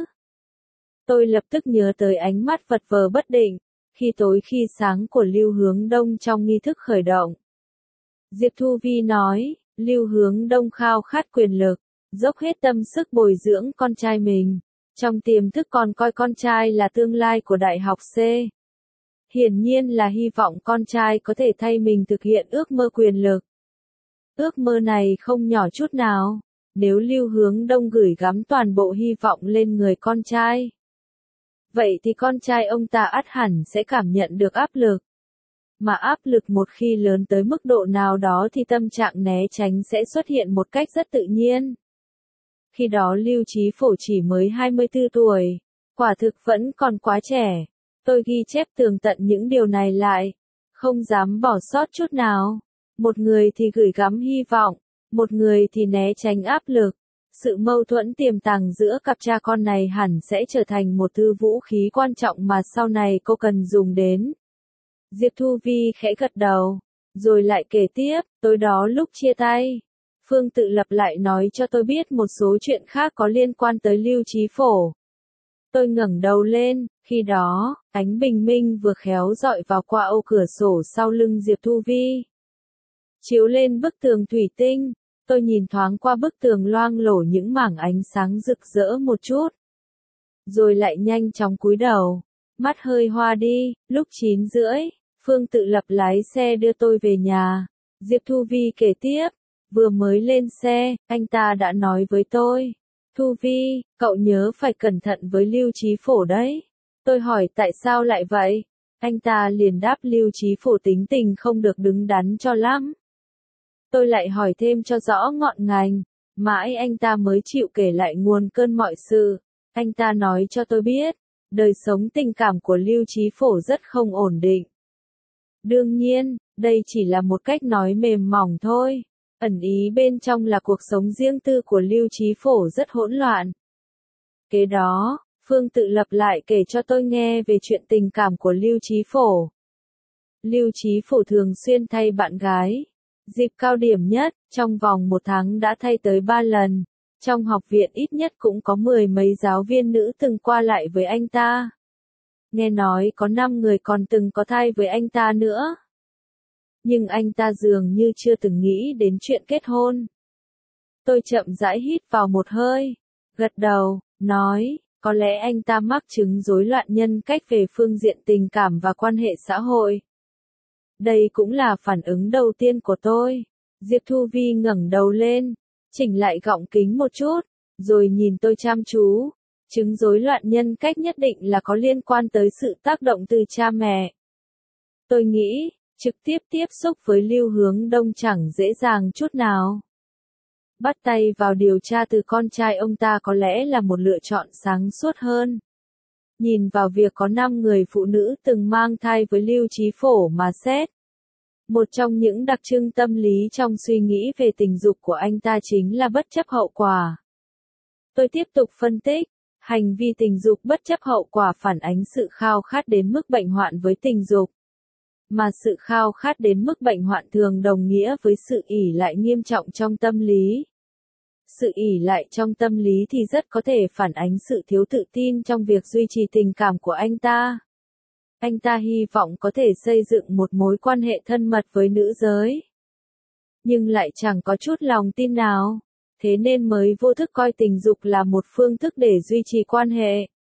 S1: Tôi lập tức nhớ tới ánh mắt vật vờ bất định, khi tối khi sáng của Lưu Hướng Đông trong nghi thức khởi động. Diệp Thu Vi nói, Lưu Hướng Đông khao khát quyền lực, dốc hết tâm sức bồi dưỡng con trai mình. Trong tiềm thức còn coi con trai là tương lai của Đại học C. Hiển nhiên là hy vọng con trai có thể thay mình thực hiện ước mơ quyền lực. Ước mơ này không nhỏ chút nào, nếu Lưu Hướng Đông gửi gắm toàn bộ hy vọng lên người con trai. Vậy thì con trai ông ta ắt hẳn sẽ cảm nhận được áp lực. Mà áp lực một khi lớn tới mức độ nào đó thì tâm trạng né tránh sẽ xuất hiện một cách rất tự nhiên. Khi đó Lưu Chí Phổ chỉ mới hai mươi tư tuổi, quả thực vẫn còn quá trẻ. Tôi ghi chép tường tận những điều này lại, không dám bỏ sót chút nào. Một người thì gửi gắm hy vọng, một người thì né tránh áp lực. Sự mâu thuẫn tiềm tàng giữa cặp cha con này hẳn sẽ trở thành một thứ vũ khí quan trọng mà sau này cô cần dùng đến. Diệp Thu Vi khẽ gật đầu, rồi lại kể tiếp, tối đó lúc chia tay, Phương Tự Lập lại nói cho tôi biết một số chuyện khác có liên quan tới Lưu Chí Phổ. Tôi ngẩng đầu lên, khi đó, ánh bình minh vừa khéo dọi vào qua ô cửa sổ sau lưng Diệp Thu Vi. Chiếu lên bức tường thủy tinh, tôi nhìn thoáng qua bức tường loang lổ những mảng ánh sáng rực rỡ một chút. Rồi lại nhanh chóng cúi đầu, mắt hơi hoa đi, lúc chín rưỡi, Phương Tự Lập lái xe đưa tôi về nhà. Diệp Thu Vi kể tiếp, vừa mới lên xe, anh ta đã nói với tôi. Thu Vi, cậu nhớ phải cẩn thận với Lưu Chí Phổ đấy. Tôi hỏi tại sao lại vậy? Anh ta liền đáp Lưu Chí Phổ tính tình không được đứng đắn cho lắm. Tôi lại hỏi thêm cho rõ ngọn ngành, mãi anh ta mới chịu kể lại nguồn cơn mọi sự. Anh ta nói cho tôi biết, đời sống tình cảm của Lưu Chí Phổ rất không ổn định. Đương nhiên, đây chỉ là một cách nói mềm mỏng thôi. Ẩn ý bên trong là cuộc sống riêng tư của Lưu Chí Phổ rất hỗn loạn. Kế đó, Phương Tự Lập lại kể cho tôi nghe về chuyện tình cảm của Lưu Chí Phổ. Lưu Chí Phổ thường xuyên thay bạn gái. Dịp cao điểm nhất, trong vòng một tháng đã thay tới ba lần. Trong học viện ít nhất cũng có mười mấy giáo viên nữ từng qua lại với anh ta. Nghe nói có năm người còn từng có thai với anh ta nữa. Nhưng anh ta dường như chưa từng nghĩ đến chuyện kết hôn. Tôi chậm rãi hít vào một hơi, gật đầu, nói, có lẽ anh ta mắc chứng rối loạn nhân cách về phương diện tình cảm và quan hệ xã hội. Đây cũng là phản ứng đầu tiên của tôi. Diệp Thu Vi ngẩng đầu lên, chỉnh lại gọng kính một chút, rồi nhìn tôi chăm chú. Chứng rối loạn nhân cách nhất định là có liên quan tới sự tác động từ cha mẹ. Tôi nghĩ, trực tiếp tiếp xúc với Lưu Hướng Đông chẳng dễ dàng chút nào. Bắt tay vào điều tra từ con trai ông ta có lẽ là một lựa chọn sáng suốt hơn. Nhìn vào việc có năm người phụ nữ từng mang thai với Lưu Chí Phổ mà xét. Một trong những đặc trưng tâm lý trong suy nghĩ về tình dục của anh ta chính là bất chấp hậu quả. Tôi tiếp tục phân tích, hành vi tình dục bất chấp hậu quả phản ánh sự khao khát đến mức bệnh hoạn với tình dục. Mà sự khao khát đến mức bệnh hoạn thường đồng nghĩa với sự ỷ lại nghiêm trọng trong tâm lý. Sự ỷ lại trong tâm lý thì rất có thể phản ánh sự thiếu tự tin trong việc duy trì tình cảm của anh ta. Anh ta hy vọng có thể xây dựng một mối quan hệ thân mật với nữ giới. Nhưng lại chẳng có chút lòng tin nào. Thế nên mới vô thức coi tình dục là một phương thức để duy trì quan hệ.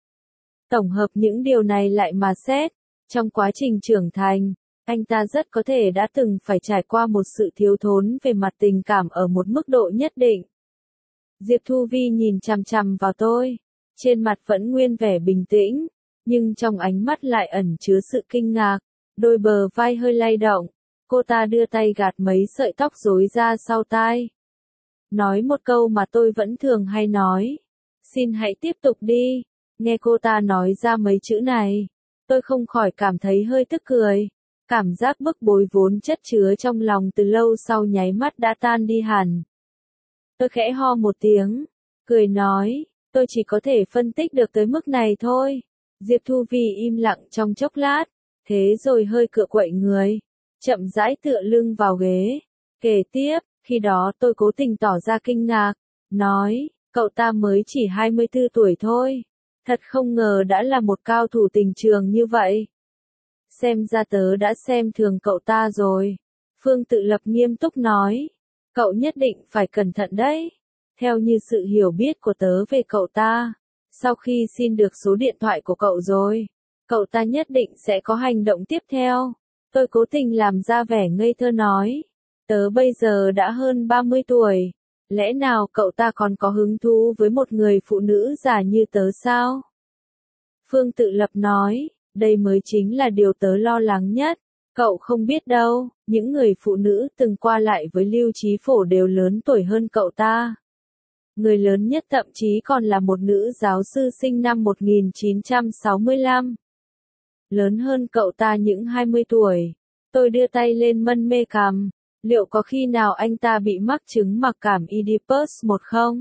S1: Tổng hợp những điều này lại mà xét, trong quá trình trưởng thành, anh ta rất có thể đã từng phải trải qua một sự thiếu thốn về mặt tình cảm ở một mức độ nhất định. Diệp Thu Vi nhìn chằm chằm vào tôi, trên mặt vẫn nguyên vẻ bình tĩnh, nhưng trong ánh mắt lại ẩn chứa sự kinh ngạc, đôi bờ vai hơi lay động, cô ta đưa tay gạt mấy sợi tóc rối ra sau tai. Nói một câu mà tôi vẫn thường hay nói, xin hãy tiếp tục đi, nghe cô ta nói ra mấy chữ này, tôi không khỏi cảm thấy hơi tức cười, cảm giác bức bối vốn chất chứa trong lòng từ lâu sau nháy mắt đã tan đi hẳn. Tôi khẽ ho một tiếng, cười nói, tôi chỉ có thể phân tích được tới mức này thôi. Diệp Thu Vi im lặng trong chốc lát, thế rồi hơi cựa quậy người, chậm rãi tựa lưng vào ghế. Kể tiếp, khi đó tôi cố tình tỏ ra kinh ngạc, nói, cậu ta mới chỉ hai mươi tư tuổi thôi. Thật không ngờ đã là một cao thủ tình trường như vậy. Xem ra tớ đã xem thường cậu ta rồi. Phương Tự Lập nghiêm túc nói, cậu nhất định phải cẩn thận đấy. Theo như sự hiểu biết của tớ về cậu ta, sau khi xin được số điện thoại của cậu rồi, cậu ta nhất định sẽ có hành động tiếp theo. Tôi cố tình làm ra vẻ ngây thơ nói, tớ bây giờ đã hơn ba mươi tuổi, lẽ nào cậu ta còn có hứng thú với một người phụ nữ già như tớ sao? Phương Tự Lập nói, đây mới chính là điều tớ lo lắng nhất. Cậu không biết đâu, những người phụ nữ từng qua lại với Lưu Chí Phổ đều lớn tuổi hơn cậu ta. Người lớn nhất thậm chí còn là một nữ giáo sư sinh năm một nghìn chín trăm sáu mươi lăm. Lớn hơn cậu ta những hai mươi tuổi. Tôi đưa tay lên mân mê cằm. Liệu có khi nào anh ta bị mắc chứng mặc cảm Oedipus một không?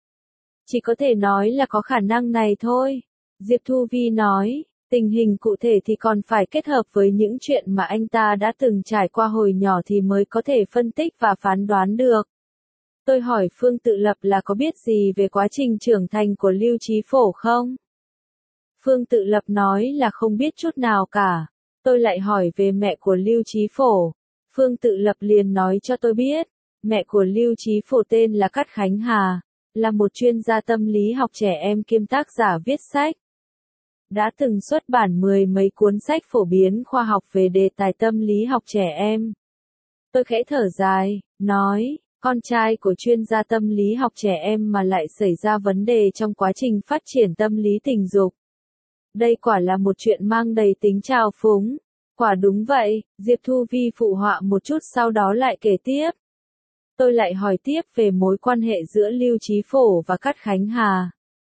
S1: Chỉ có thể nói là có khả năng này thôi. Diệp Thu Vi nói, tình hình cụ thể thì còn phải kết hợp với những chuyện mà anh ta đã từng trải qua hồi nhỏ thì mới có thể phân tích và phán đoán được. Tôi hỏi Phương Tự Lập là có biết gì về quá trình trưởng thành của Lưu Chí Phổ không? Phương Tự Lập nói là không biết chút nào cả. Tôi lại hỏi về mẹ của Lưu Chí Phổ. Phương Tự Lập liền nói cho tôi biết, mẹ của Lưu Chí Phổ tên là Cát Khánh Hà, là một chuyên gia tâm lý học trẻ em kiêm tác giả viết sách. Đã từng xuất bản mười mấy cuốn sách phổ biến khoa học về đề tài tâm lý học trẻ em. Tôi khẽ thở dài, nói, con trai của chuyên gia tâm lý học trẻ em mà lại xảy ra vấn đề trong quá trình phát triển tâm lý tình dục. Đây quả là một chuyện mang đầy tính trào phúng. Quả đúng vậy, Diệp Thu Vi phụ họa một chút sau đó lại kể tiếp. Tôi lại hỏi tiếp về mối quan hệ giữa Lưu Chí Phổ và Cát Khánh Hà.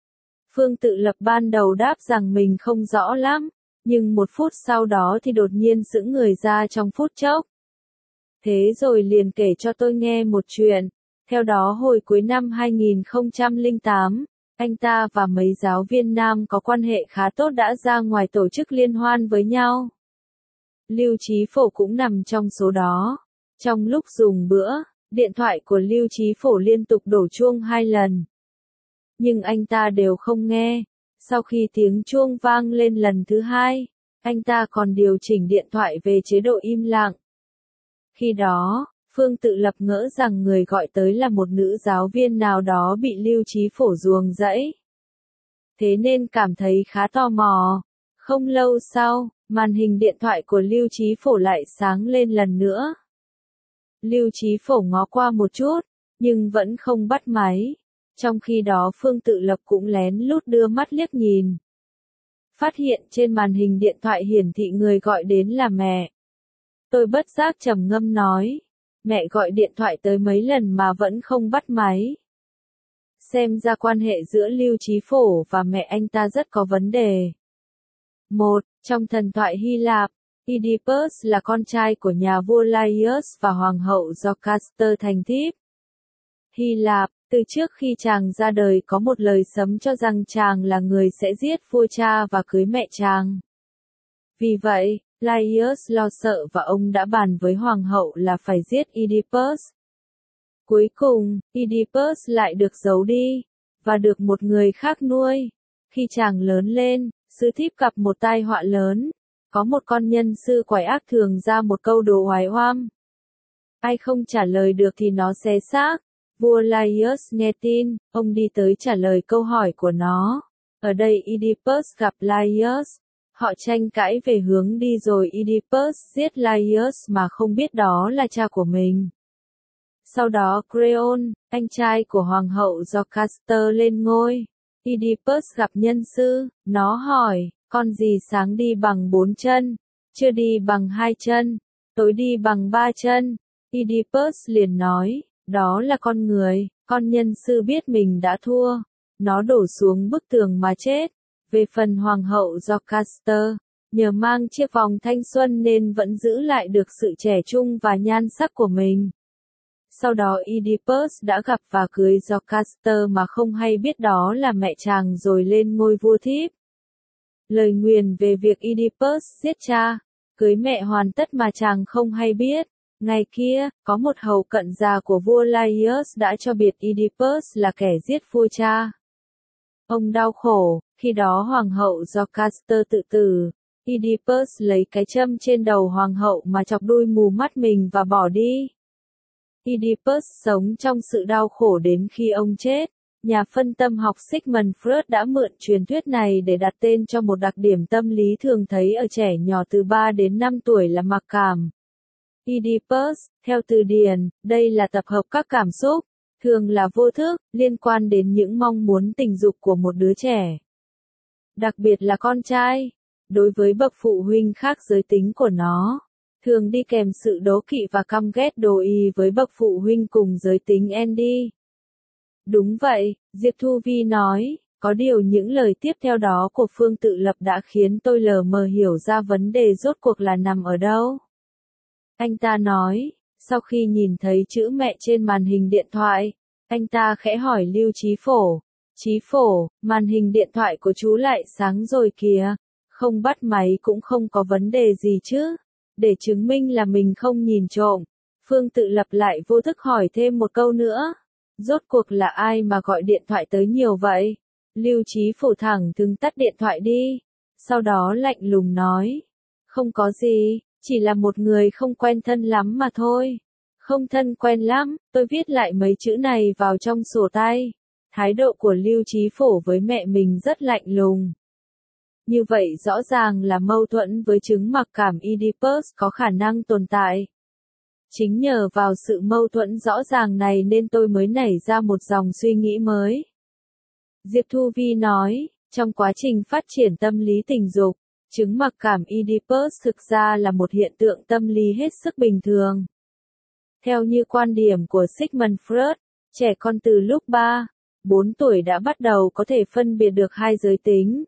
S1: Phương Tự Lập ban đầu đáp rằng mình không rõ lắm, nhưng một phút sau đó thì đột nhiên sững người ra trong phút chốc. Thế rồi liền kể cho tôi nghe một chuyện. Theo đó hồi cuối năm hai nghìn không trăm lẻ tám, Anh ta và mấy giáo viên nam có quan hệ khá tốt đã ra ngoài tổ chức liên hoan với nhau. Lưu Chí Phổ cũng nằm trong số đó. Trong lúc dùng bữa, điện thoại của Lưu Chí Phổ liên tục đổ chuông hai lần. Nhưng anh ta đều không nghe. Sau khi tiếng chuông vang lên lần thứ hai, anh ta còn điều chỉnh điện thoại về chế độ im lặng. Khi đó, Phương Tự Lập ngỡ rằng người gọi tới là một nữ giáo viên nào đó bị Lưu Chí Phổ ruồng rẫy. Thế nên cảm thấy khá tò mò. Không lâu sau, màn hình điện thoại của Lưu Chí Phổ lại sáng lên lần nữa. Lưu Chí Phổ ngó qua một chút, nhưng vẫn không bắt máy. Trong khi đó Phương Tự Lập cũng lén lút đưa mắt liếc nhìn. Phát hiện trên màn hình điện thoại hiển thị người gọi đến là mẹ. Tôi bất giác trầm ngâm nói. Mẹ gọi điện thoại tới mấy lần mà vẫn không bắt máy. Xem ra quan hệ giữa Lưu Chí Phổ và mẹ anh ta rất có vấn đề. một. Trong thần thoại Hy Lạp, Oedipus là con trai của nhà vua Laius và hoàng hậu Jocasta thành thiếp. Hy Lạp, từ trước khi chàng ra đời có một lời sấm cho rằng chàng là người sẽ giết vua cha và cưới mẹ chàng. Vì vậy, Laius lo sợ và ông đã bàn với hoàng hậu là phải giết Oedipus. Cuối cùng, Oedipus lại được giấu đi, và được một người khác nuôi. Khi chàng lớn lên, sư thiếp gặp một tai họa lớn. Có một con nhân sư quái ác thường ra một câu đồ oái oăm. Ai không trả lời được thì nó xé xác. Vua Laius nghe tin, ông đi tới trả lời câu hỏi của nó. Ở đây Oedipus gặp Laius. Họ tranh cãi về hướng đi rồi Oedipus giết Laius mà không biết đó là cha của mình. Sau đó Creon, anh trai của hoàng hậu Jocasta lên ngôi. Oedipus gặp nhân sư, nó hỏi, con gì sáng đi bằng bốn chân, chưa đi bằng hai chân, tối đi bằng ba chân. Oedipus liền nói, đó là con người. Con nhân sư biết mình đã thua. Nó đổ xuống bức tường mà chết. Về phần hoàng hậu Jocasta, nhờ mang chiếc vòng thanh xuân nên vẫn giữ lại được sự trẻ trung và nhan sắc của mình. Sau đó Oedipus đã gặp và cưới Jocasta mà không hay biết đó là mẹ chàng rồi lên ngôi vua thiếp. Lời nguyền về việc Oedipus giết cha, cưới mẹ hoàn tất mà chàng không hay biết. Ngày kia, có một hầu cận già của vua Laius đã cho biết Oedipus là kẻ giết vua cha. Ông đau khổ, khi đó hoàng hậu Jocasta tự tử. Oedipus lấy cái châm trên đầu hoàng hậu mà chọc đuôi mù mắt mình và bỏ đi. Oedipus sống trong sự đau khổ đến khi ông chết. Nhà phân tâm học Sigmund Freud đã mượn truyền thuyết này để đặt tên cho một đặc điểm tâm lý thường thấy ở trẻ nhỏ từ ba đến năm tuổi là mặc cảm. Oedipus, theo từ điển, đây là tập hợp các cảm xúc, thường là vô thức, liên quan đến những mong muốn tình dục của một đứa trẻ. Đặc biệt là con trai. Đối với bậc phụ huynh khác giới tính của nó, thường đi kèm sự đố kỵ và căm ghét đồ y với bậc phụ huynh cùng giới tính Andy. Đúng vậy, Diệp Thu Vi nói, có điều những lời tiếp theo đó của Phương Tự Lập đã khiến tôi lờ mờ hiểu ra vấn đề rốt cuộc là nằm ở đâu. Anh ta nói, sau khi nhìn thấy chữ mẹ trên màn hình điện thoại, anh ta khẽ hỏi Lưu Chí Phổ, Chí Phổ, màn hình điện thoại của chú lại sáng rồi kìa, không bắt máy cũng không có vấn đề gì chứ, để chứng minh là mình không nhìn trộm. Phương Tự Lập lại vô thức hỏi thêm một câu nữa, rốt cuộc là ai mà gọi điện thoại tới nhiều vậy? Lưu Chí Phổ thẳng thừng tắt điện thoại đi, sau đó lạnh lùng nói, không có gì. Chỉ là một người không quen thân lắm mà thôi. Không thân quen lắm, tôi viết lại mấy chữ này vào trong sổ tay. Thái độ của Lưu Chí Phổ với mẹ mình rất lạnh lùng. Như vậy rõ ràng là mâu thuẫn với chứng mặc cảm Oedipus có khả năng tồn tại. Chính nhờ vào sự mâu thuẫn rõ ràng này nên tôi mới nảy ra một dòng suy nghĩ mới. Diệp Thu Vi nói, trong quá trình phát triển tâm lý tình dục, chứng mặc cảm Oedipus thực ra là một hiện tượng tâm lý hết sức bình thường. Theo như quan điểm của Sigmund Freud, trẻ con từ lúc ba, bốn tuổi đã bắt đầu có thể phân biệt được hai giới tính.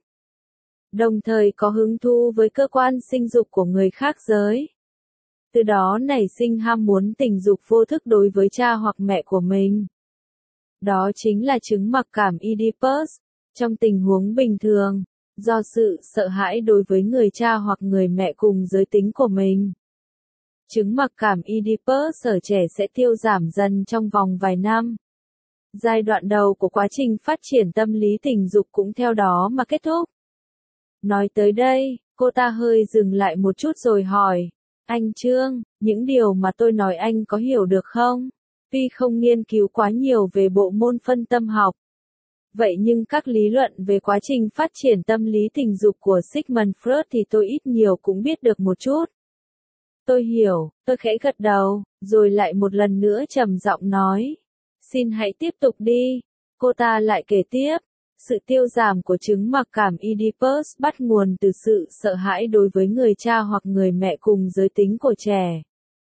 S1: Đồng thời có hứng thú với cơ quan sinh dục của người khác giới. Từ đó nảy sinh ham muốn tình dục vô thức đối với cha hoặc mẹ của mình. Đó chính là chứng mặc cảm Oedipus. Trong tình huống bình thường, do sự sợ hãi đối với người cha hoặc người mẹ cùng giới tính của mình. Chứng mặc cảm Oedipus ở trẻ sẽ tiêu giảm dần trong vòng vài năm. Giai đoạn đầu của quá trình phát triển tâm lý tình dục cũng theo đó mà kết thúc. Nói tới đây, cô ta hơi dừng lại một chút rồi hỏi, anh Trương, những điều mà tôi nói anh có hiểu được không? Tuy không nghiên cứu quá nhiều về bộ môn phân tâm học. Vậy nhưng các lý luận về quá trình phát triển tâm lý tình dục của Sigmund Freud thì tôi ít nhiều cũng biết được một chút. Tôi hiểu, tôi khẽ gật đầu, rồi lại một lần nữa trầm giọng nói. Xin hãy tiếp tục đi. Cô ta lại kể tiếp. Sự tiêu giảm của chứng mặc cảm Oedipus bắt nguồn từ sự sợ hãi đối với người cha hoặc người mẹ cùng giới tính của trẻ.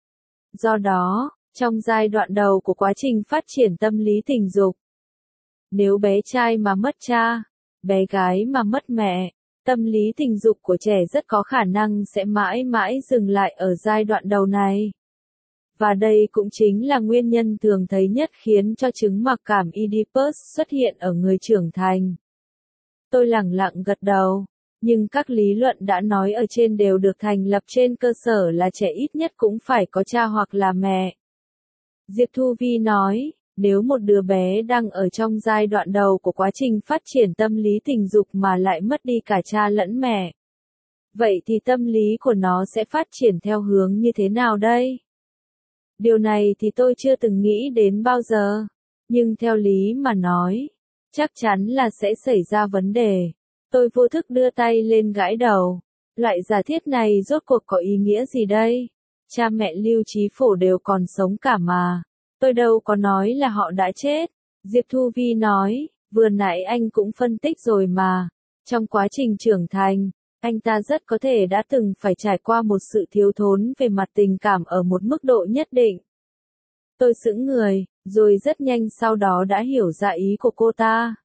S1: Do đó, trong giai đoạn đầu của quá trình phát triển tâm lý tình dục, nếu bé trai mà mất cha, bé gái mà mất mẹ, tâm lý tình dục của trẻ rất có khả năng sẽ mãi mãi dừng lại ở giai đoạn đầu này. Và đây cũng chính là nguyên nhân thường thấy nhất khiến cho chứng mặc cảm Oedipus xuất hiện ở người trưởng thành. Tôi lẳng lặng gật đầu, nhưng các lý luận đã nói ở trên đều được thành lập trên cơ sở là trẻ ít nhất cũng phải có cha hoặc là mẹ. Diệp Thu Vi nói, nếu một đứa bé đang ở trong giai đoạn đầu của quá trình phát triển tâm lý tình dục mà lại mất đi cả cha lẫn mẹ, vậy thì tâm lý của nó sẽ phát triển theo hướng như thế nào đây? Điều này thì tôi chưa từng nghĩ đến bao giờ, nhưng theo lý mà nói, chắc chắn là sẽ xảy ra vấn đề. Tôi vô thức đưa tay lên gãi đầu. Loại giả thiết này rốt cuộc có ý nghĩa gì đây? Cha mẹ Lưu Chí Phổ đều còn sống cả mà. Tôi đâu có nói là họ đã chết. Diệp Thu Vi nói, vừa nãy anh cũng phân tích rồi mà. Trong quá trình trưởng thành, anh ta rất có thể đã từng phải trải qua một sự thiếu thốn về mặt tình cảm ở một mức độ nhất định. Tôi sững người, rồi rất nhanh sau đó đã hiểu ra ý của cô ta.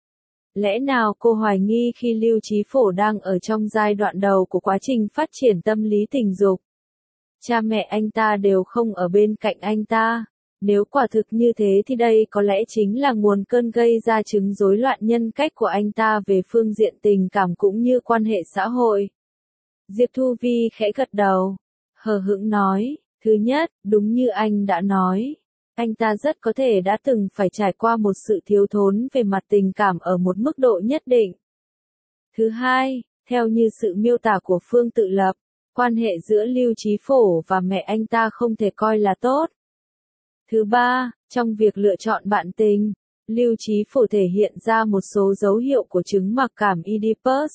S1: Lẽ nào cô hoài nghi khi Lưu Chí Phổ đang ở trong giai đoạn đầu của quá trình phát triển tâm lý tình dục, cha mẹ anh ta đều không ở bên cạnh anh ta? Nếu quả thực như thế thì đây có lẽ chính là nguồn cơn gây ra chứng rối loạn nhân cách của anh ta về phương diện tình cảm cũng như quan hệ xã hội. Diệp Thu Vi khẽ gật đầu, hờ hững nói, thứ nhất, đúng như anh đã nói, anh ta rất có thể đã từng phải trải qua một sự thiếu thốn về mặt tình cảm ở một mức độ nhất định. Thứ hai, theo như sự miêu tả của Phương Tự Lập, quan hệ giữa Lưu Chí Phổ và mẹ anh ta không thể coi là tốt. Thứ ba, trong việc lựa chọn bạn tình, Lưu Chí Phổ thể hiện ra một số dấu hiệu của chứng mặc cảm Oedipus.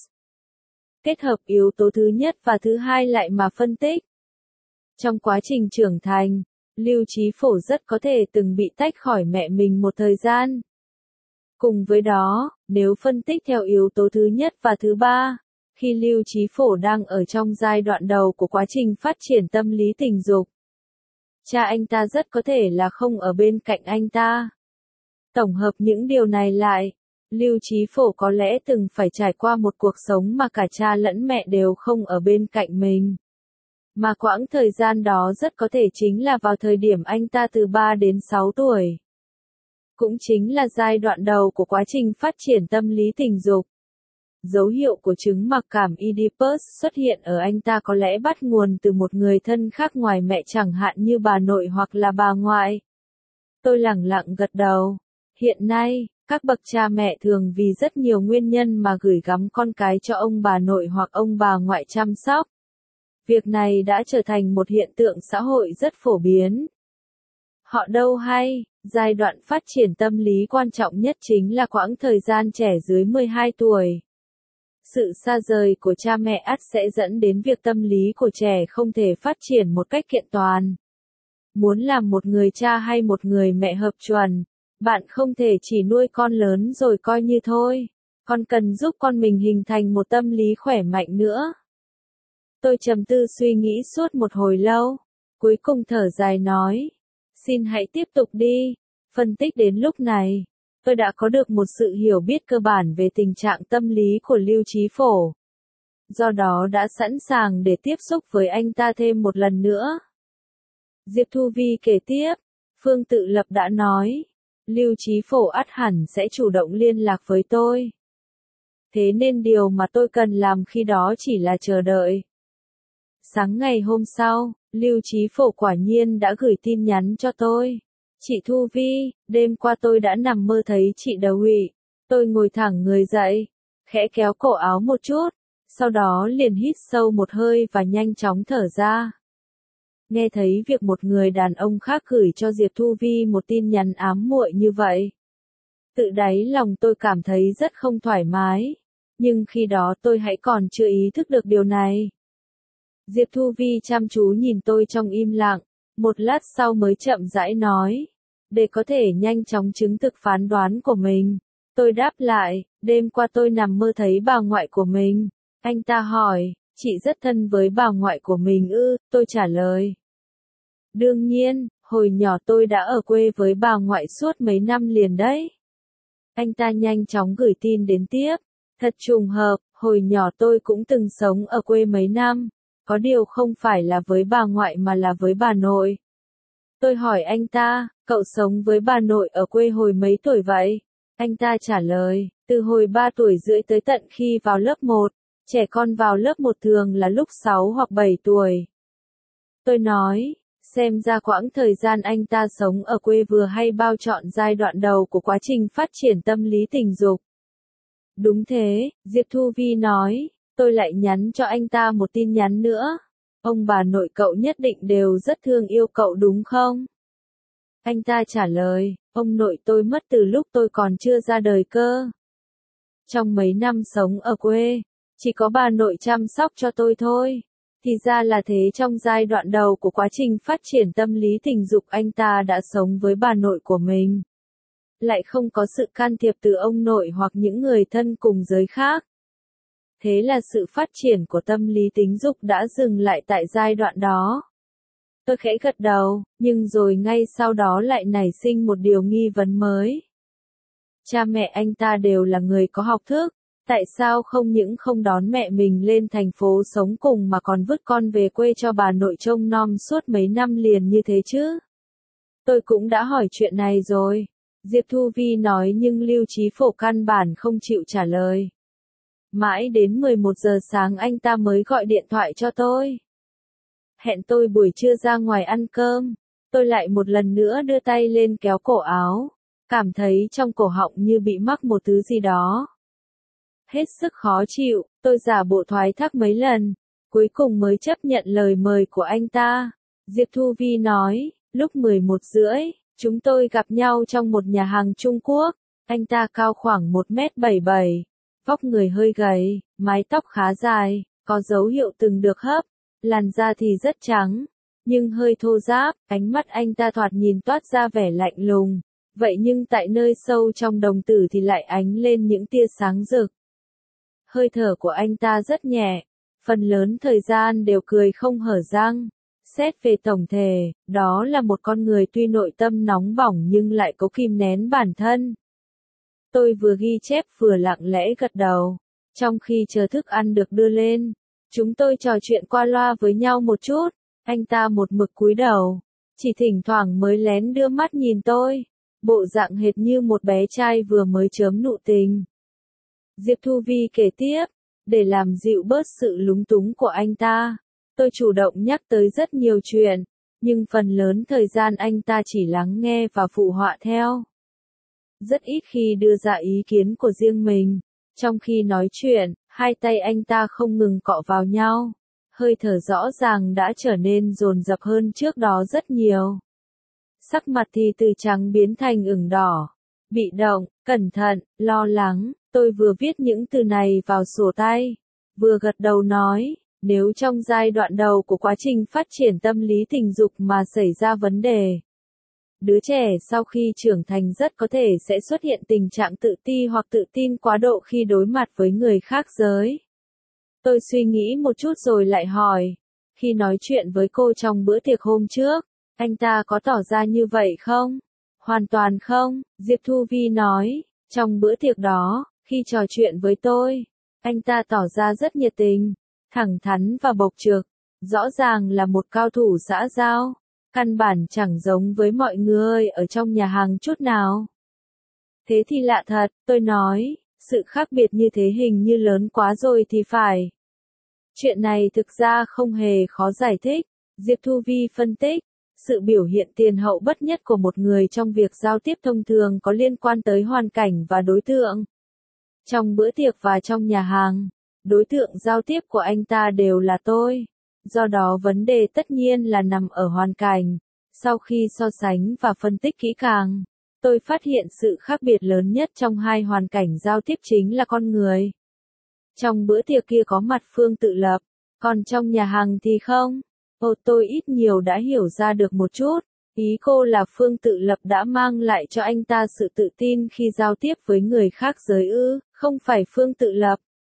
S1: Kết hợp yếu tố thứ nhất và thứ hai lại mà phân tích. Trong quá trình trưởng thành, Lưu Chí Phổ rất có thể từng bị tách khỏi mẹ mình một thời gian. Cùng với đó, nếu phân tích theo yếu tố thứ nhất và thứ ba, khi Lưu Chí Phổ đang ở trong giai đoạn đầu của quá trình phát triển tâm lý tình dục, cha anh ta rất có thể là không ở bên cạnh anh ta. Tổng hợp những điều này lại, Lưu Chí Phổ có lẽ từng phải trải qua một cuộc sống mà cả cha lẫn mẹ đều không ở bên cạnh mình. Mà quãng thời gian đó rất có thể chính là vào thời điểm anh ta từ ba đến sáu tuổi. Cũng chính là giai đoạn đầu của quá trình phát triển tâm lý tình dục. Dấu hiệu của chứng mặc cảm Oedipus xuất hiện ở anh ta có lẽ bắt nguồn từ một người thân khác ngoài mẹ, chẳng hạn như bà nội hoặc là bà ngoại. Tôi lẳng lặng gật đầu. Hiện nay, các bậc cha mẹ thường vì rất nhiều nguyên nhân mà gửi gắm con cái cho ông bà nội hoặc ông bà ngoại chăm sóc. Việc này đã trở thành một hiện tượng xã hội rất phổ biến. Họ đâu hay, giai đoạn phát triển tâm lý quan trọng nhất chính là quãng thời gian trẻ dưới mười hai tuổi. Sự xa rời của cha mẹ ắt sẽ dẫn đến việc tâm lý của trẻ không thể phát triển một cách kiện toàn. Muốn làm một người cha hay một người mẹ hợp chuẩn, bạn không thể chỉ nuôi con lớn rồi coi như thôi. Con cần giúp con mình hình thành một tâm lý khỏe mạnh nữa. Tôi trầm tư suy nghĩ suốt một hồi lâu, cuối cùng thở dài nói, xin hãy tiếp tục đi. Phân tích đến lúc này, tôi đã có được một sự hiểu biết cơ bản về tình trạng tâm lý của Lưu Chí Phổ. Do đó đã sẵn sàng để tiếp xúc với anh ta thêm một lần nữa. Diệp Thu Vi kể tiếp, Phương Tự Lập đã nói, Lưu Chí Phổ ắt hẳn sẽ chủ động liên lạc với tôi. Thế nên điều mà tôi cần làm khi đó chỉ là chờ đợi. Sáng ngày hôm sau, Lưu Chí Phổ quả nhiên đã gửi tin nhắn cho tôi. Chị Thu Vi, đêm qua tôi đã nằm mơ thấy chị Đào Hụy. Tôi ngồi thẳng người dậy, khẽ kéo cổ áo một chút, sau đó liền hít sâu một hơi và nhanh chóng thở ra. Nghe thấy việc một người đàn ông khác gửi cho Diệp Thu Vi một tin nhắn ám muội như vậy. Tự đáy lòng tôi cảm thấy rất không thoải mái, nhưng khi đó tôi hãy còn chưa ý thức được điều này. Diệp Thu Vi chăm chú nhìn tôi trong im lặng, một lát sau mới chậm rãi nói. Để có thể nhanh chóng chứng thực phán đoán của mình, tôi đáp lại, đêm qua tôi nằm mơ thấy bà ngoại của mình. Anh ta hỏi, chị rất thân với bà ngoại của mình ư? Tôi trả lời. Đương nhiên, hồi nhỏ tôi đã ở quê với bà ngoại suốt mấy năm liền đấy. Anh ta nhanh chóng gửi tin đến tiếp. Thật trùng hợp, hồi nhỏ tôi cũng từng sống ở quê mấy năm. Có điều không phải là với bà ngoại mà là với bà nội. Tôi hỏi anh ta, cậu sống với bà nội ở quê hồi mấy tuổi vậy? Anh ta trả lời, từ hồi ba tuổi rưỡi tới tận khi vào lớp một. Trẻ con vào lớp một thường là lúc sáu hoặc bảy tuổi. Tôi nói, xem ra quãng thời gian anh ta sống ở quê vừa hay bao trọn giai đoạn đầu của quá trình phát triển tâm lý tình dục. Đúng thế, Diệp Thu Vi nói, tôi lại nhắn cho anh ta một tin nhắn nữa. Ông bà nội cậu nhất định đều rất thương yêu cậu đúng không? Anh ta trả lời, ông nội tôi mất từ lúc tôi còn chưa ra đời cơ. Trong mấy năm sống ở quê, chỉ có bà nội chăm sóc cho tôi thôi. Thì ra là thế, trong giai đoạn đầu của quá trình phát triển tâm lý tình dục anh ta đã sống với bà nội của mình. Lại không có sự can thiệp từ ông nội hoặc những người thân cùng giới khác. Thế là sự phát triển của tâm lý tính dục đã dừng lại tại giai đoạn đó. Tôi khẽ gật đầu, nhưng rồi ngay sau đó lại nảy sinh một điều nghi vấn mới. Cha mẹ anh ta đều là người có học thức, tại sao không những không đón mẹ mình lên thành phố sống cùng mà còn vứt con về quê cho bà nội trông nom suốt mấy năm liền như thế chứ? Tôi cũng đã hỏi chuyện này rồi. Diệp Thu Vi nói, nhưng Lưu Chí Phổ căn bản không chịu trả lời. Mãi đến mười một giờ sáng anh ta mới gọi điện thoại cho tôi. Hẹn tôi buổi trưa ra ngoài ăn cơm. Tôi lại một lần nữa đưa tay lên kéo cổ áo, cảm thấy trong cổ họng như bị mắc một thứ gì đó. Hết sức khó chịu, tôi giả bộ thoái thác mấy lần, cuối cùng mới chấp nhận lời mời của anh ta. Diệp Thu Vi nói, lúc mười một rưỡi, chúng tôi gặp nhau trong một nhà hàng Trung Quốc. Anh ta cao khoảng một mét bảy mươi bảy, vóc người hơi gầy, mái tóc khá dài, có dấu hiệu từng được hấp, làn da thì rất trắng, nhưng hơi thô ráp, ánh mắt anh ta thoạt nhìn toát ra vẻ lạnh lùng, vậy nhưng tại nơi sâu trong đồng tử thì lại ánh lên những tia sáng rực. Hơi thở của anh ta rất nhẹ, phần lớn thời gian đều cười không hở răng. Xét về tổng thể, đó là một con người tuy nội tâm nóng bỏng nhưng lại có kìm nén bản thân. Tôi vừa ghi chép vừa lặng lẽ gật đầu. Trong khi chờ thức ăn được đưa lên, chúng tôi trò chuyện qua loa với nhau một chút. Anh ta một mực cúi đầu, chỉ thỉnh thoảng mới lén đưa mắt nhìn tôi, bộ dạng hệt như một bé trai vừa mới chớm nụ tình. Diệp Thu Vi kể tiếp, để làm dịu bớt sự lúng túng của anh ta, tôi chủ động nhắc tới rất nhiều chuyện, nhưng phần lớn thời gian anh ta chỉ lắng nghe và phụ họa theo. Rất ít khi đưa ra ý kiến của riêng mình. Trong khi nói chuyện, hai tay anh ta không ngừng cọ vào nhau. Hơi thở rõ ràng đã trở nên dồn dập hơn trước đó rất nhiều. Sắc mặt thì từ trắng biến thành ửng đỏ. Bị động, cẩn thận, lo lắng. Tôi vừa viết những từ này vào sổ tay, vừa gật đầu nói, nếu trong giai đoạn đầu của quá trình phát triển tâm lý tình dục mà xảy ra vấn đề, đứa trẻ sau khi trưởng thành rất có thể sẽ xuất hiện tình trạng tự ti hoặc tự tin quá độ khi đối mặt với người khác giới. Tôi suy nghĩ một chút rồi lại hỏi, khi nói chuyện với cô trong bữa tiệc hôm trước, anh ta có tỏ ra như vậy không? Hoàn toàn không, Diệp Thu Vi nói, trong bữa tiệc đó, khi trò chuyện với tôi, anh ta tỏ ra rất nhiệt tình, thẳng thắn và bộc trực, rõ ràng là một cao thủ xã giao, căn bản chẳng giống với mọi người ở trong nhà hàng chút nào. Thế thì lạ thật, tôi nói, sự khác biệt như thế hình như lớn quá rồi thì phải. Chuyện này thực ra không hề khó giải thích, Diệp Thu Vi phân tích. Sự biểu hiện tiền hậu bất nhất của một người trong việc giao tiếp thông thường có liên quan tới hoàn cảnh và đối tượng. Trong bữa tiệc và trong nhà hàng, đối tượng giao tiếp của anh ta đều là tôi. Do đó vấn đề tất nhiên là nằm ở hoàn cảnh. Sau khi so sánh và phân tích kỹ càng, tôi phát hiện sự khác biệt lớn nhất trong hai hoàn cảnh giao tiếp chính là con người. Trong bữa tiệc kia có mặt Phương Tự Lập, còn trong nhà hàng thì không. Ồ, tôi ít nhiều đã hiểu ra được một chút. Ý cô là Phương Tự Lập đã mang lại cho anh ta sự tự tin khi giao tiếp với người khác giới ư, không phải Phương Tự Lập,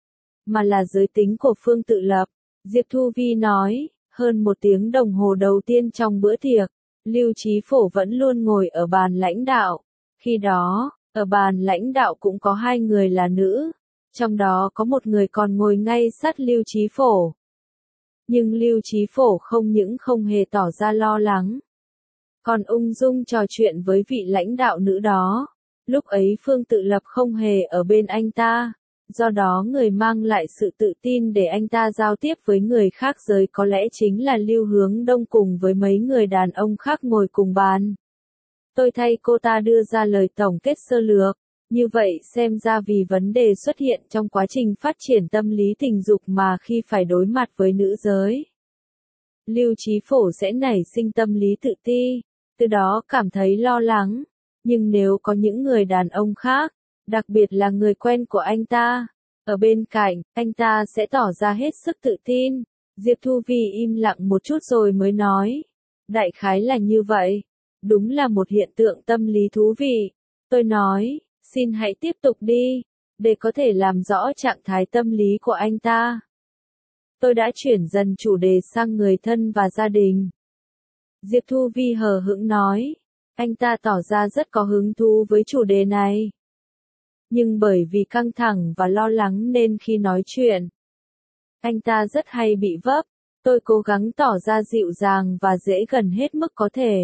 S1: mà là giới tính của Phương Tự Lập. Diệp Thu Vi nói, hơn một tiếng đồng hồ đầu tiên trong bữa tiệc, Lưu Chí Phổ vẫn luôn ngồi ở bàn lãnh đạo. Khi đó, ở bàn lãnh đạo cũng có hai người là nữ, trong đó có một người còn ngồi ngay sát Lưu Chí Phổ. Nhưng Lưu Chí Phổ không những không hề tỏ ra lo lắng, còn ung dung trò chuyện với vị lãnh đạo nữ đó. Lúc ấy Phương Tự Lập không hề ở bên anh ta, do đó người mang lại sự tự tin để anh ta giao tiếp với người khác giới có lẽ chính là Lưu Hướng Đông cùng với mấy người đàn ông khác ngồi cùng bàn. Tôi thay cô ta đưa ra lời tổng kết sơ lược. Như vậy xem ra vì vấn đề xuất hiện trong quá trình phát triển tâm lý tình dục mà khi phải đối mặt với nữ giới, Lưu Chí Phổ sẽ nảy sinh tâm lý tự ti, từ đó cảm thấy lo lắng. Nhưng nếu có những người đàn ông khác, đặc biệt là người quen của anh ta, ở bên cạnh, anh ta sẽ tỏ ra hết sức tự tin. Diệp Thu Vi im lặng một chút rồi mới nói. Đại khái là như vậy. Đúng là một hiện tượng tâm lý thú vị. Tôi nói, xin hãy tiếp tục đi, để có thể làm rõ trạng thái tâm lý của anh ta. Tôi đã chuyển dần chủ đề sang người thân và gia đình. Diệp Thu Vi hờ hững nói, anh ta tỏ ra rất có hứng thú với chủ đề này. Nhưng bởi vì căng thẳng và lo lắng nên khi nói chuyện, anh ta rất hay bị vấp. Tôi cố gắng tỏ ra dịu dàng và dễ gần hết mức có thể,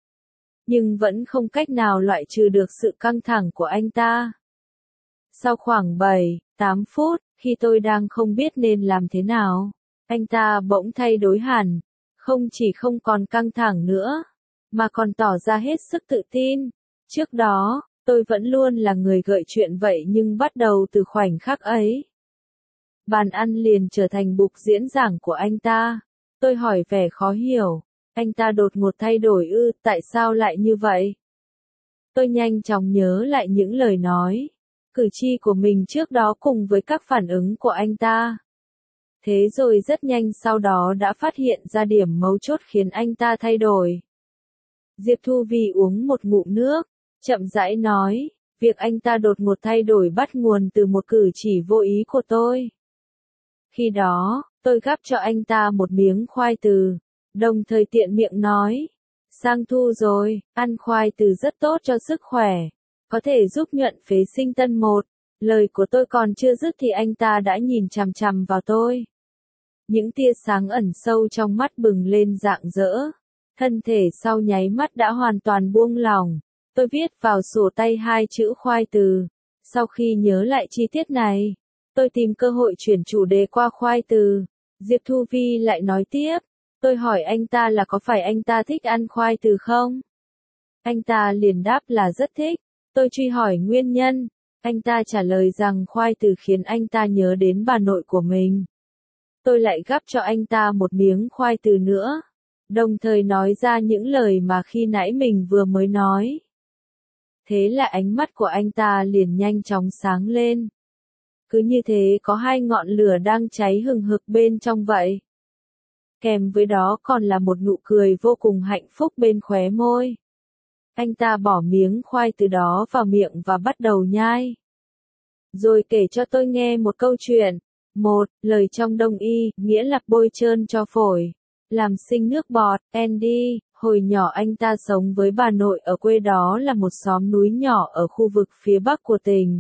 S1: nhưng vẫn không cách nào loại trừ được sự căng thẳng của anh ta. Sau khoảng bảy, tám phút, khi tôi đang không biết nên làm thế nào, anh ta bỗng thay đổi hẳn, không chỉ không còn căng thẳng nữa, mà còn tỏ ra hết sức tự tin. Trước đó, tôi vẫn luôn là người gợi chuyện vậy nhưng bắt đầu từ khoảnh khắc ấy, bàn ăn liền trở thành bục diễn giảng của anh ta. Tôi hỏi vẻ khó hiểu, anh ta đột ngột thay đổi ư, tại sao lại như vậy? Tôi nhanh chóng nhớ lại những lời nói, cử chỉ của mình trước đó cùng với các phản ứng của anh ta. Thế rồi rất nhanh sau đó đã phát hiện ra điểm mấu chốt khiến anh ta thay đổi. Diệp Thu Vi uống một ngụm nước, chậm rãi nói, việc anh ta đột ngột thay đổi bắt nguồn từ một cử chỉ vô ý của tôi. Khi đó, tôi gắp cho anh ta một miếng khoai từ, đồng thời tiện miệng nói, sang thu rồi, ăn khoai từ rất tốt cho sức khỏe, có thể giúp nhuận phế sinh tân một. Lời của tôi còn chưa dứt thì anh ta đã nhìn chằm chằm vào tôi. Những tia sáng ẩn sâu trong mắt bừng lên rạng rỡ. Thân thể sau nháy mắt đã hoàn toàn buông lỏng. Tôi viết vào sổ tay hai chữ khoai từ. Sau khi nhớ lại chi tiết này, tôi tìm cơ hội chuyển chủ đề qua khoai từ. Diệp Thu Vi lại nói tiếp. Tôi hỏi anh ta là có phải anh ta thích ăn khoai từ không? Anh ta liền đáp là rất thích. Tôi truy hỏi nguyên nhân. Anh ta trả lời rằng khoai từ khiến anh ta nhớ đến bà nội của mình. Tôi lại gắp cho anh ta một miếng khoai từ nữa, đồng thời nói ra những lời mà khi nãy mình vừa mới nói. Thế là ánh mắt của anh ta liền nhanh chóng sáng lên. Cứ như thế có hai ngọn lửa đang cháy hừng hực bên trong vậy. Kèm với đó còn là một nụ cười vô cùng hạnh phúc bên khóe môi. Anh ta bỏ miếng khoai từ đó vào miệng và bắt đầu nhai. Rồi kể cho tôi nghe một câu chuyện. Một, lời trong đông y, nghĩa là bôi trơn cho phổi, làm sinh nước bọt. Andy, hồi nhỏ anh ta sống với bà nội ở quê, đó là một xóm núi nhỏ ở khu vực phía bắc của tỉnh.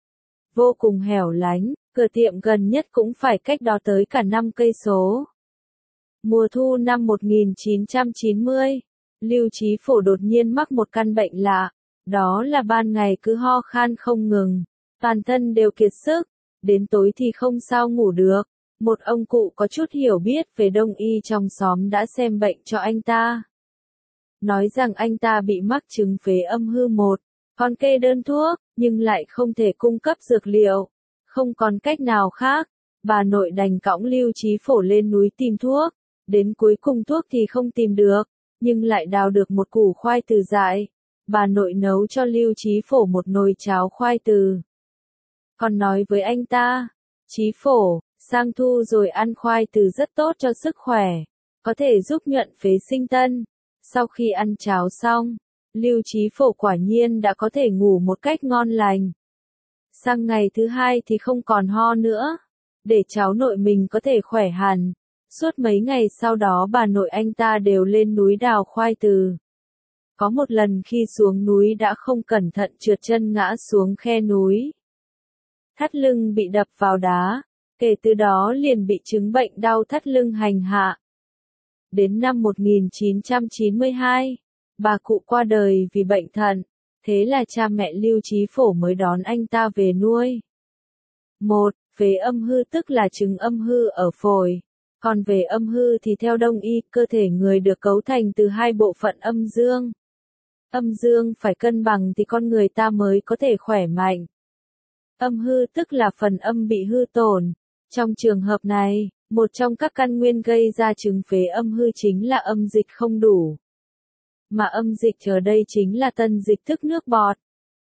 S1: Vô cùng hẻo lánh, cửa tiệm gần nhất cũng phải cách đó tới cả năm cây số. Mùa thu năm một nghìn chín trăm chín mươi, Lưu Chí Phổ đột nhiên mắc một căn bệnh lạ. Đó là ban ngày cứ ho khan không ngừng, toàn thân đều kiệt sức, đến tối thì không sao ngủ được. Một ông cụ có chút hiểu biết về đông y trong xóm đã xem bệnh cho anh ta. Nói rằng anh ta bị mắc chứng phế âm hư một, còn kê đơn thuốc, nhưng lại không thể cung cấp dược liệu. Không còn cách nào khác, bà nội đành cõng Lưu Chí Phổ lên núi tìm thuốc. Đến cuối cùng thuốc thì không tìm được, nhưng lại đào được một củ khoai từ dại. Bà nội nấu cho Lưu Chí Phổ một nồi cháo khoai từ. Còn nói với anh ta, Chí Phổ, sang thu rồi ăn khoai từ rất tốt cho sức khỏe, có thể giúp nhuận phế sinh tân. Sau khi ăn cháo xong, Lưu Chí Phổ quả nhiên đã có thể ngủ một cách ngon lành. Sang ngày thứ hai thì không còn ho nữa, để cháu nội mình có thể khỏe hẳn. Suốt mấy ngày sau đó bà nội anh ta đều lên núi đào khoai từ. Có một lần khi xuống núi đã không cẩn thận trượt chân ngã xuống khe núi. Thắt lưng bị đập vào đá, kể từ đó liền bị chứng bệnh đau thắt lưng hành hạ. Đến năm một nghìn chín trăm chín mươi hai, bà cụ qua đời vì bệnh thận, thế là cha mẹ Lưu Chí Phổ mới đón anh ta về nuôi. một. Phế âm hư tức là chứng âm hư ở phổi. Còn về âm hư thì theo đông y, cơ thể người được cấu thành từ hai bộ phận âm dương. Âm dương phải cân bằng thì con người ta mới có thể khỏe mạnh. Âm hư tức là phần âm bị hư tổn. Trong trường hợp này, một trong các căn nguyên gây ra chứng phế âm hư chính là âm dịch không đủ. Mà âm dịch ở đây chính là tân dịch tức nước bọt.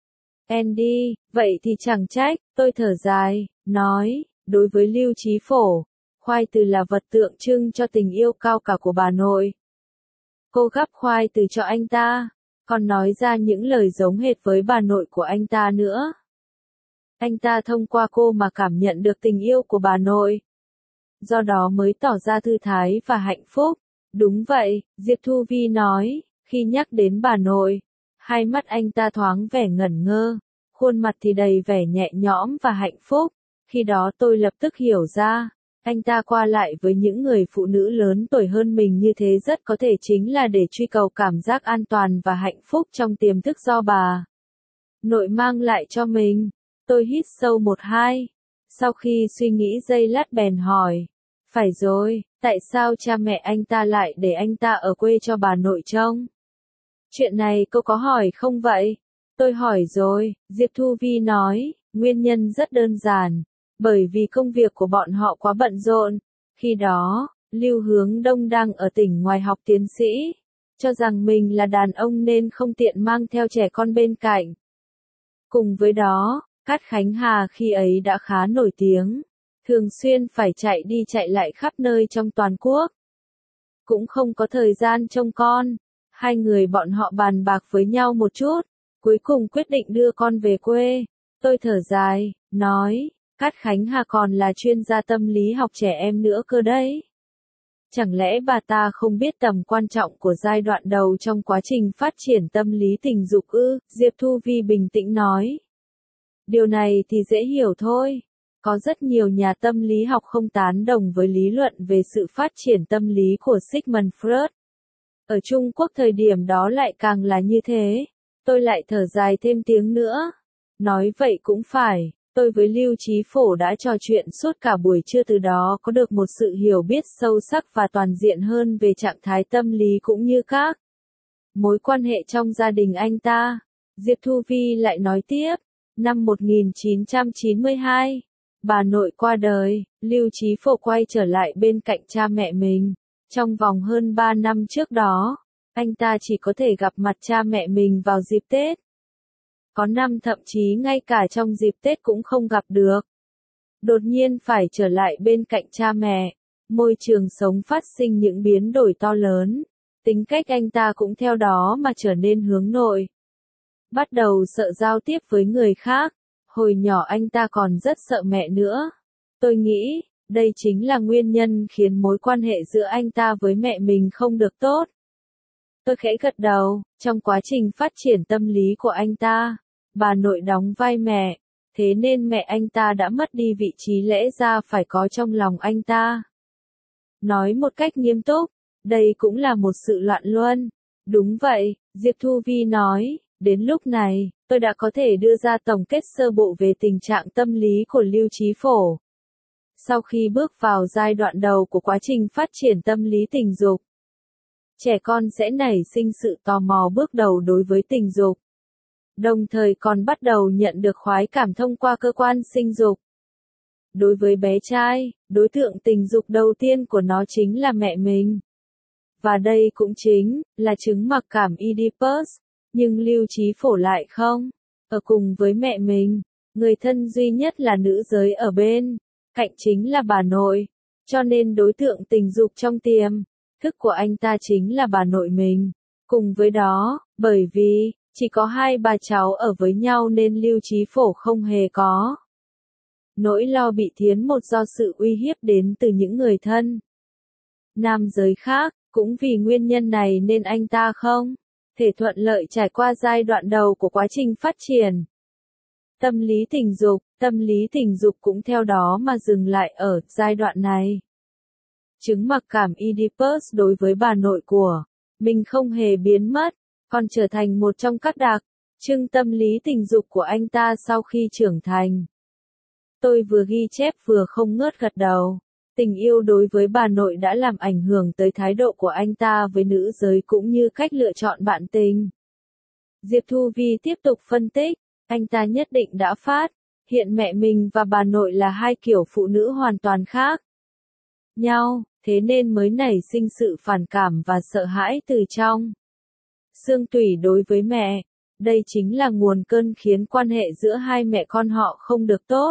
S1: Andy, vậy thì chẳng trách, tôi thở dài, nói, đối với Lưu Chí Phổ, khoai từ là vật tượng trưng cho tình yêu cao cả của bà nội. Cô gắp khoai từ cho anh ta, còn nói ra những lời giống hệt với bà nội của anh ta nữa. Anh ta thông qua cô mà cảm nhận được tình yêu của bà nội. Do đó mới tỏ ra thư thái và hạnh phúc. Đúng vậy, Diệp Thu Vi nói, khi nhắc đến bà nội, hai mắt anh ta thoáng vẻ ngẩn ngơ, khuôn mặt thì đầy vẻ nhẹ nhõm và hạnh phúc. Khi đó tôi lập tức hiểu ra, anh ta qua lại với những người phụ nữ lớn tuổi hơn mình như thế rất có thể chính là để truy cầu cảm giác an toàn và hạnh phúc trong tiềm thức do bà nội mang lại cho mình. Tôi hít sâu một hai. Sau khi suy nghĩ giây lát bèn hỏi. Phải rồi, tại sao cha mẹ anh ta lại để anh ta ở quê cho bà nội trông? Chuyện này cô có hỏi không vậy? Tôi hỏi rồi, Diệp Thu Vi nói, nguyên nhân rất đơn giản. Bởi vì công việc của bọn họ quá bận rộn. Khi đó, Lưu Hướng Đông đang ở tỉnh ngoài học tiến sĩ. Cho rằng mình là đàn ông nên không tiện mang theo trẻ con bên cạnh. Cùng với đó, Cát Khánh Hà khi ấy đã khá nổi tiếng. Thường xuyên phải chạy đi chạy lại khắp nơi trong toàn quốc. Cũng không có thời gian trông con. Hai người bọn họ bàn bạc với nhau một chút. Cuối cùng quyết định đưa con về quê. Tôi thở dài, nói. Cát Khánh Hà còn là chuyên gia tâm lý học trẻ em nữa cơ đấy. Chẳng lẽ bà ta không biết tầm quan trọng của giai đoạn đầu trong quá trình phát triển tâm lý tình dục ư? Diệp Thu Vi bình tĩnh nói. Điều này thì dễ hiểu thôi. Có rất nhiều nhà tâm lý học không tán đồng với lý luận về sự phát triển tâm lý của Sigmund Freud. Ở Trung Quốc thời điểm đó lại càng là như thế. Tôi lại thở dài thêm tiếng nữa. Nói vậy cũng phải. Tôi với Lưu Chí Phổ đã trò chuyện suốt cả buổi trưa, từ đó có được một sự hiểu biết sâu sắc và toàn diện hơn về trạng thái tâm lý cũng như các mối quan hệ trong gia đình anh ta. Diệp Thu Vi lại nói tiếp, năm một nghìn chín trăm chín mươi hai, bà nội qua đời, Lưu Chí Phổ quay trở lại bên cạnh cha mẹ mình. Trong vòng hơn ba năm trước đó, anh ta chỉ có thể gặp mặt cha mẹ mình vào dịp Tết. Có năm thậm chí ngay cả trong dịp Tết cũng không gặp được. Đột nhiên phải trở lại bên cạnh cha mẹ, môi trường sống phát sinh những biến đổi to lớn, tính cách anh ta cũng theo đó mà trở nên hướng nội. Bắt đầu sợ giao tiếp với người khác, hồi nhỏ anh ta còn rất sợ mẹ nữa. Tôi nghĩ, đây chính là nguyên nhân khiến mối quan hệ giữa anh ta với mẹ mình không được tốt. Tôi khẽ gật đầu, trong quá trình phát triển tâm lý của anh ta, bà nội đóng vai mẹ, thế nên mẹ anh ta đã mất đi vị trí lẽ ra phải có trong lòng anh ta. Nói một cách nghiêm túc, đây cũng là một sự loạn luân. Đúng vậy, Diệp Thu Vi nói, Đến lúc này, tôi đã có thể đưa ra tổng kết sơ bộ về tình trạng tâm lý của Lưu Chí Phổ. Sau khi bước vào giai đoạn đầu của quá trình phát triển tâm lý tình dục, trẻ con sẽ nảy sinh sự tò mò bước đầu đối với tình dục, đồng thời còn bắt đầu nhận được khoái cảm thông qua cơ quan sinh dục. Đối với bé trai, đối tượng tình dục đầu tiên của nó chính là mẹ mình. Và đây cũng chính là chứng mặc cảm Oedipus, nhưng Lưu Chí Phổ lại không. Ở cùng với mẹ mình, người thân duy nhất là nữ giới ở bên cạnh chính là bà nội, cho nên đối tượng tình dục trong tiềm thức của anh ta chính là bà nội mình. Cùng với đó, bởi vì chỉ có hai bà cháu ở với nhau nên Lưu Chí Phổ không hề có nỗi lo bị thiến một do sự uy hiếp đến từ những người thân nam giới khác. Cũng vì nguyên nhân này nên anh ta không thể thuận lợi trải qua giai đoạn đầu của quá trình phát triển tâm lý tình dục. Tâm lý tình dục cũng theo đó mà dừng lại ở giai đoạn này. Chứng mặc cảm Oedipus đối với bà nội của mình không hề biến mất, còn trở thành một trong các đặc trưng tâm lý tình dục của anh ta sau khi trưởng thành. Tôi vừa ghi chép vừa không ngớt gật đầu. Tình yêu đối với bà nội đã làm ảnh hưởng tới thái độ của anh ta với nữ giới cũng như cách lựa chọn bạn tình. Diệp Thu Vi tiếp tục phân tích, anh ta nhất định đã phát hiện mẹ mình và bà nội là hai kiểu phụ nữ hoàn toàn khác nhau, thế nên mới nảy sinh sự phản cảm và sợ hãi từ trong xương tủy đối với mẹ. Đây chính là nguồn cơn khiến quan hệ giữa hai mẹ con họ không được tốt.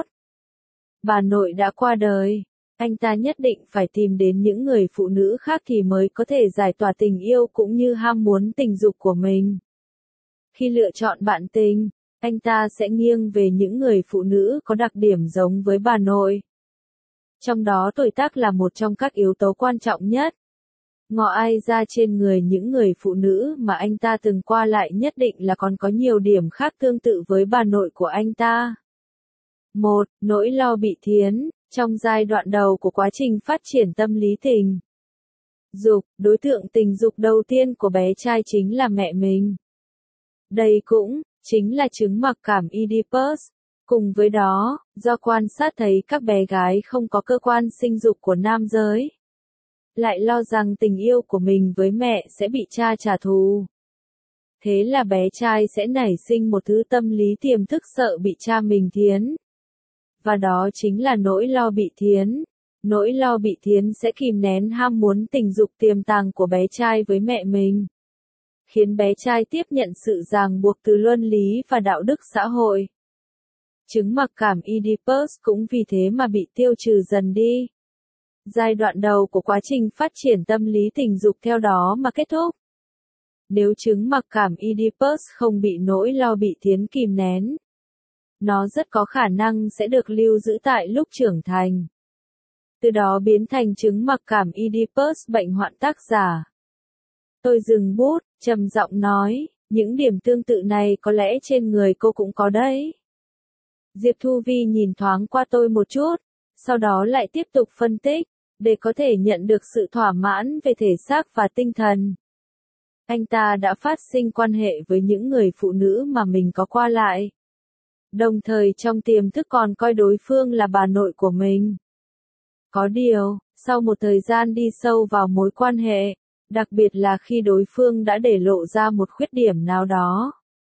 S1: Bà nội đã qua đời, anh ta nhất định phải tìm đến những người phụ nữ khác thì mới có thể giải tỏa tình yêu cũng như ham muốn tình dục của mình. Khi lựa chọn bạn tình, anh ta sẽ nghiêng về những người phụ nữ có đặc điểm giống với bà nội. Trong đó tuổi tác là một trong các yếu tố quan trọng nhất. Ngọ ai ra trên người những người phụ nữ mà anh ta từng qua lại nhất định là còn có nhiều điểm khác tương tự với bà nội của anh ta. một. Nỗi lo bị thiến. Trong giai đoạn đầu của quá trình phát triển tâm lý tình dục, đối tượng tình dục đầu tiên của bé trai chính là mẹ mình. Đây cũng chính là chứng mặc cảm Oedipus. Cùng với đó, do quan sát thấy các bé gái không có cơ quan sinh dục của nam giới, lại lo rằng tình yêu của mình với mẹ sẽ bị cha trả thù. Thế là bé trai sẽ nảy sinh một thứ tâm lý tiềm thức sợ bị cha mình thiến. Và đó chính là nỗi lo bị thiến. Nỗi lo bị thiến sẽ kìm nén ham muốn tình dục tiềm tàng của bé trai với mẹ mình, khiến bé trai tiếp nhận sự ràng buộc từ luân lý và đạo đức xã hội. Chứng mặc cảm Oedipus cũng vì thế mà bị tiêu trừ dần đi. Giai đoạn đầu của quá trình phát triển tâm lý tình dục theo đó mà kết thúc. Nếu chứng mặc cảm Oedipus không bị nỗi lo bị thiến kìm nén, nó rất có khả năng sẽ được lưu giữ tại lúc trưởng thành. Từ đó biến thành chứng mặc cảm Oedipus bệnh hoạn tác giả. Tôi dừng bút, trầm giọng nói, những điểm tương tự này có lẽ trên người cô cũng có đấy. Diệp Thu Vi nhìn thoáng qua tôi một chút, sau đó lại tiếp tục phân tích, để có thể nhận được sự thỏa mãn về thể xác và tinh thần. Anh ta đã phát sinh quan hệ với những người phụ nữ mà mình có qua lại. Đồng thời trong tiềm thức còn coi đối phương là bà nội của mình. Có điều, sau một thời gian đi sâu vào mối quan hệ, đặc biệt là khi đối phương đã để lộ ra một khuyết điểm nào đó,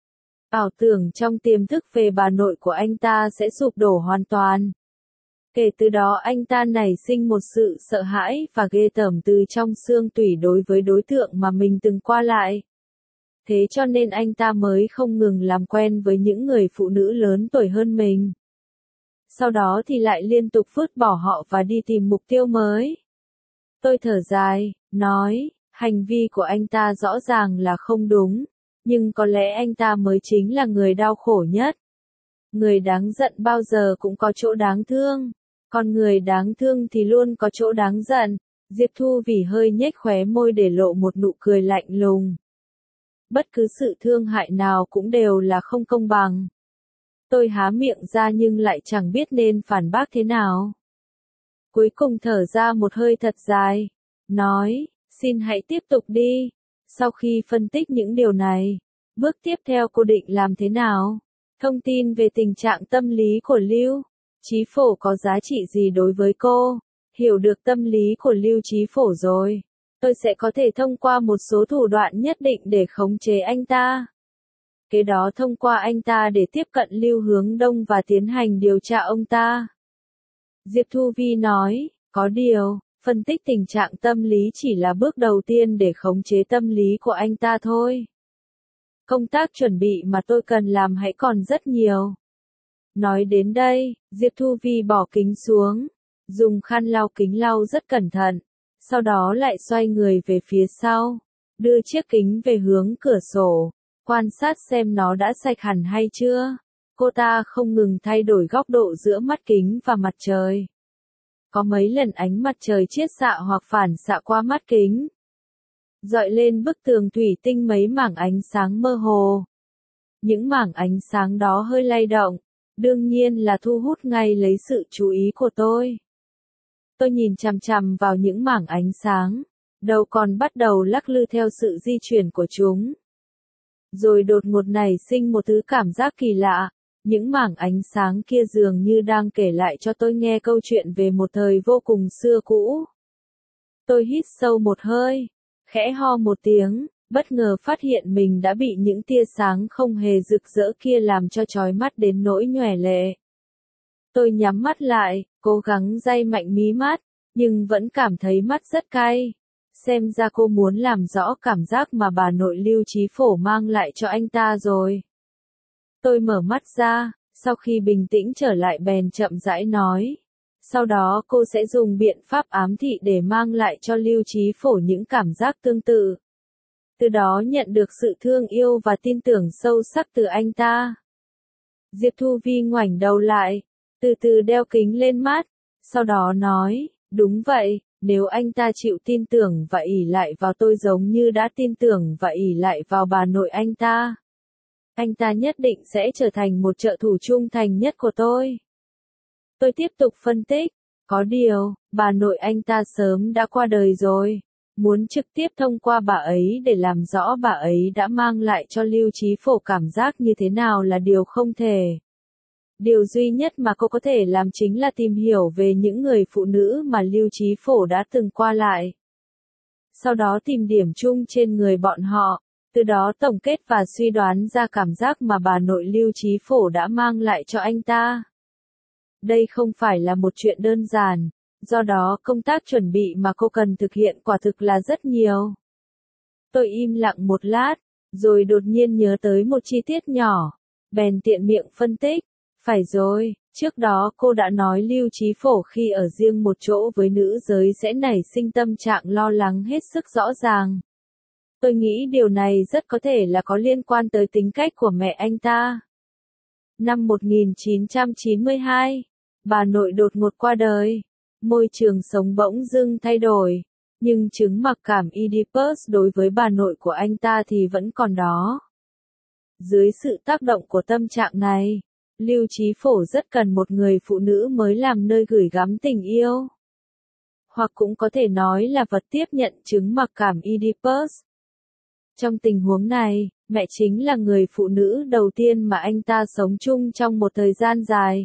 S1: ảo tưởng trong tiềm thức về bà nội của anh ta sẽ sụp đổ hoàn toàn. Kể từ đó anh ta nảy sinh một sự sợ hãi và ghê tởm từ trong xương tủy đối với đối tượng mà mình từng qua lại. Thế cho nên anh ta mới không ngừng làm quen với những người phụ nữ lớn tuổi hơn mình. Sau đó thì lại liên tục vứt bỏ họ và đi tìm mục tiêu mới. Tôi thở dài, nói, hành vi của anh ta rõ ràng là không đúng, nhưng có lẽ anh ta mới chính là người đau khổ nhất. Người đáng giận bao giờ cũng có chỗ đáng thương, còn người đáng thương thì luôn có chỗ đáng giận. Diệp Thu Vĩ hơi nhếch khóe môi để lộ một nụ cười lạnh lùng. Bất cứ sự thương hại nào cũng đều là không công bằng. Tôi há miệng ra nhưng lại chẳng biết nên phản bác thế nào. Cuối cùng thở ra một hơi thật dài, nói, xin hãy tiếp tục đi. Sau khi phân tích những điều này, Bước tiếp theo cô định làm thế nào? Thông tin về tình trạng tâm lý của Lưu Chí Phổ có giá trị gì đối với cô? Hiểu được tâm lý của Lưu Chí Phổ rồi, tôi sẽ có thể thông qua một số thủ đoạn nhất định để khống chế anh ta. Kế đó thông qua anh ta để tiếp cận Lưu Hướng Đông và tiến hành điều tra ông ta. Diệp Thu Vi nói, có điều, phân tích tình trạng tâm lý chỉ là bước đầu tiên để khống chế tâm lý của anh ta thôi. Công tác chuẩn bị mà tôi cần làm hãy còn rất nhiều. Nói đến đây, Diệp Thu Vi bỏ kính xuống, dùng khăn lau kính lau rất cẩn thận, sau đó lại xoay người về phía sau, đưa chiếc kính về hướng cửa sổ, quan sát xem nó đã sạch hẳn hay chưa. Cô ta không ngừng thay đổi góc độ giữa mắt kính và mặt trời. Có mấy lần ánh mặt trời chiết xạ hoặc phản xạ qua mắt kính, dọi lên bức tường thủy tinh mấy mảng ánh sáng mơ hồ. Những mảng ánh sáng đó hơi lay động, đương nhiên là thu hút ngay lấy sự chú ý của tôi. Tôi nhìn chằm chằm vào những mảng ánh sáng, đầu còn bắt đầu lắc lư theo sự di chuyển của chúng. Rồi đột ngột nảy sinh một thứ cảm giác kỳ lạ, những mảng ánh sáng kia dường như đang kể lại cho tôi nghe câu chuyện về một thời vô cùng xưa cũ. Tôi hít sâu một hơi, khẽ ho một tiếng, bất ngờ phát hiện mình đã bị những tia sáng không hề rực rỡ kia làm cho chói mắt đến nỗi nhòe lệ. Tôi nhắm mắt lại, cố gắng day mạnh mí mắt, nhưng vẫn cảm thấy mắt rất cay. Xem ra cô muốn làm rõ cảm giác mà bà nội Lưu Chí Phổ mang lại cho anh ta rồi. Tôi mở mắt ra, sau khi bình tĩnh trở lại bèn chậm rãi nói. Sau đó cô sẽ dùng biện pháp ám thị để mang lại cho Lưu Chí Phổ những cảm giác tương tự. Từ đó nhận được sự thương yêu và tin tưởng sâu sắc từ anh ta. Diệp Thu Vi ngoảnh đầu lại, từ từ đeo kính lên mắt, sau đó nói, đúng vậy, nếu anh ta chịu tin tưởng và ỷ lại vào tôi giống như đã tin tưởng và ỷ lại vào bà nội anh ta, anh ta nhất định sẽ trở thành một trợ thủ trung thành nhất của tôi. Tôi tiếp tục phân tích, có điều, bà nội anh ta sớm đã qua đời rồi. Muốn trực tiếp thông qua bà ấy để làm rõ bà ấy đã mang lại cho Lưu Chí Phổ cảm giác như thế nào là điều không thể. Điều duy nhất mà cô có thể làm chính là tìm hiểu về những người phụ nữ mà Lưu Chí Phổ đã từng qua lại. Sau đó tìm điểm chung trên người bọn họ, từ đó tổng kết và suy đoán ra cảm giác mà bà nội Lưu Chí Phổ đã mang lại cho anh ta. Đây không phải là một chuyện đơn giản, do đó công tác chuẩn bị mà cô cần thực hiện quả thực là rất nhiều. Tôi im lặng một lát, rồi đột nhiên nhớ tới một chi tiết nhỏ, bèn tiện miệng phân tích. Phải rồi, trước đó cô đã nói Lưu Chí Phổ khi ở riêng một chỗ với nữ giới sẽ nảy sinh tâm trạng lo lắng hết sức rõ ràng. Tôi nghĩ điều này rất có thể là có liên quan tới tính cách của mẹ anh ta. Năm một nghìn chín trăm chín mươi hai, bà nội đột ngột qua đời, môi trường sống bỗng dưng thay đổi, nhưng chứng mặc cảm Oedipus đối với bà nội của anh ta thì vẫn còn đó. Dưới sự tác động của tâm trạng này, Lưu Chí Phổ rất cần một người phụ nữ mới làm nơi gửi gắm tình yêu. Hoặc cũng có thể nói là vật tiếp nhận chứng mặc cảm Oedipus. Trong tình huống này, mẹ chính là người phụ nữ đầu tiên mà anh ta sống chung trong một thời gian dài.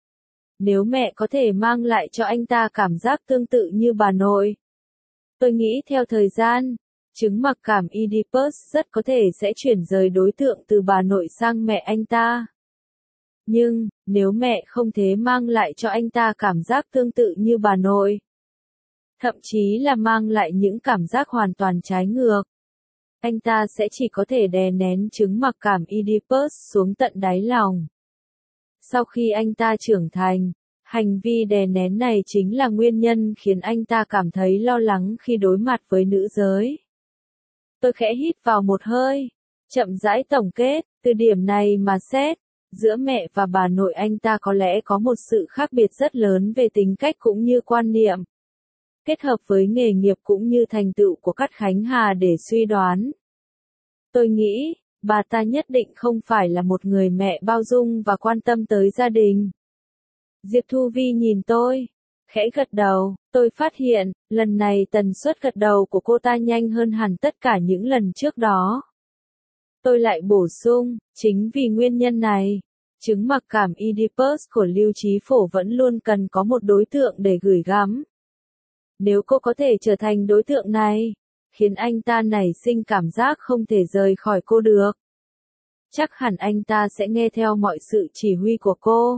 S1: Nếu mẹ có thể mang lại cho anh ta cảm giác tương tự như bà nội, tôi nghĩ theo thời gian, chứng mặc cảm Oedipus rất có thể sẽ chuyển rời đối tượng từ bà nội sang mẹ anh ta. Nhưng, nếu mẹ không thể mang lại cho anh ta cảm giác tương tự như bà nội, thậm chí là mang lại những cảm giác hoàn toàn trái ngược, anh ta sẽ chỉ có thể đè nén chứng mặc cảm Oedipus xuống tận đáy lòng. Sau khi anh ta trưởng thành, hành vi đè nén này chính là nguyên nhân khiến anh ta cảm thấy lo lắng khi đối mặt với nữ giới. Tôi khẽ hít vào một hơi, chậm rãi tổng kết, từ điểm này mà xét, giữa mẹ và bà nội anh ta có lẽ có một sự khác biệt rất lớn về tính cách cũng như quan niệm. Kết hợp với nghề nghiệp cũng như thành tựu của Cát Khánh Hà để suy đoán. Tôi nghĩ, bà ta nhất định không phải là một người mẹ bao dung và quan tâm tới gia đình. Diệp Thu Vi nhìn tôi, khẽ gật đầu, tôi phát hiện, lần này tần suất gật đầu của cô ta nhanh hơn hẳn tất cả những lần trước đó. Tôi lại bổ sung, chính vì nguyên nhân này, chứng mặc cảm Oedipus của Lưu Chí Phổ vẫn luôn cần có một đối tượng để gửi gắm. Nếu cô có thể trở thành đối tượng này, khiến anh ta nảy sinh cảm giác không thể rời khỏi cô được, chắc hẳn anh ta sẽ nghe theo mọi sự chỉ huy của cô.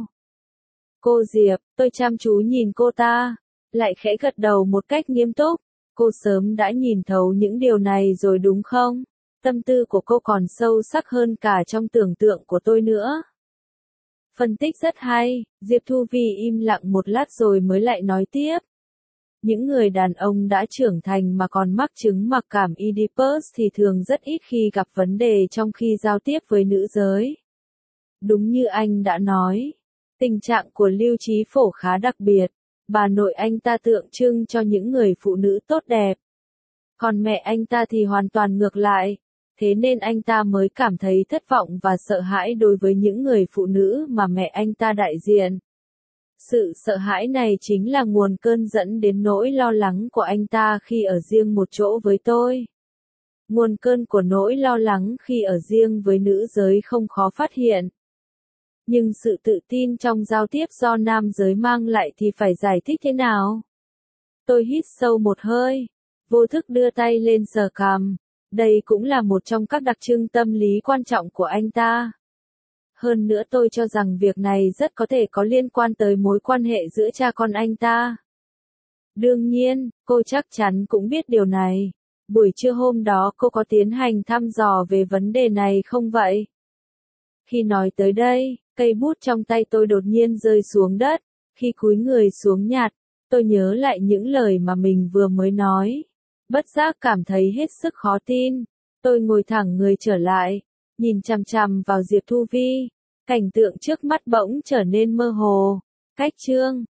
S1: Cô Diệp, tôi chăm chú nhìn cô ta, lại khẽ gật đầu một cách nghiêm túc. Cô sớm đã nhìn thấu những điều này rồi đúng không? Tâm tư của cô còn sâu sắc hơn cả trong tưởng tượng của tôi nữa. Phân tích rất hay, Diệp Thu Vi im lặng một lát rồi mới lại nói tiếp. Những người đàn ông đã trưởng thành mà còn mắc chứng mặc cảm Oedipus thì thường rất ít khi gặp vấn đề trong khi giao tiếp với nữ giới. Đúng như anh đã nói, tình trạng của Lưu Chí Phổ khá đặc biệt, bà nội anh ta tượng trưng cho những người phụ nữ tốt đẹp. Còn mẹ anh ta thì hoàn toàn ngược lại, thế nên anh ta mới cảm thấy thất vọng và sợ hãi đối với những người phụ nữ mà mẹ anh ta đại diện. Sự sợ hãi này chính là nguồn cơn dẫn đến nỗi lo lắng của anh ta khi ở riêng một chỗ với tôi. Nguồn cơn của nỗi lo lắng khi ở riêng với nữ giới không khó phát hiện. Nhưng sự tự tin trong giao tiếp do nam giới mang lại thì phải giải thích thế nào? Tôi hít sâu một hơi, vô thức đưa tay lên sờ cằm. Đây cũng là một trong các đặc trưng tâm lý quan trọng của anh ta. Hơn nữa tôi cho rằng việc này rất có thể có liên quan tới mối quan hệ giữa cha con anh ta. Đương nhiên, cô chắc chắn cũng biết điều này. Buổi trưa hôm đó cô có tiến hành thăm dò về vấn đề này không vậy? Khi nói tới đây, cây bút trong tay tôi đột nhiên rơi xuống đất. Khi cúi người xuống nhặt, tôi nhớ lại những lời mà mình vừa mới nói. Bất giác cảm thấy hết sức khó tin. Tôi ngồi thẳng người trở lại, nhìn chằm chằm vào Diệp Thu Vi. Cảnh tượng trước mắt bỗng trở nên mơ hồ. Cách chương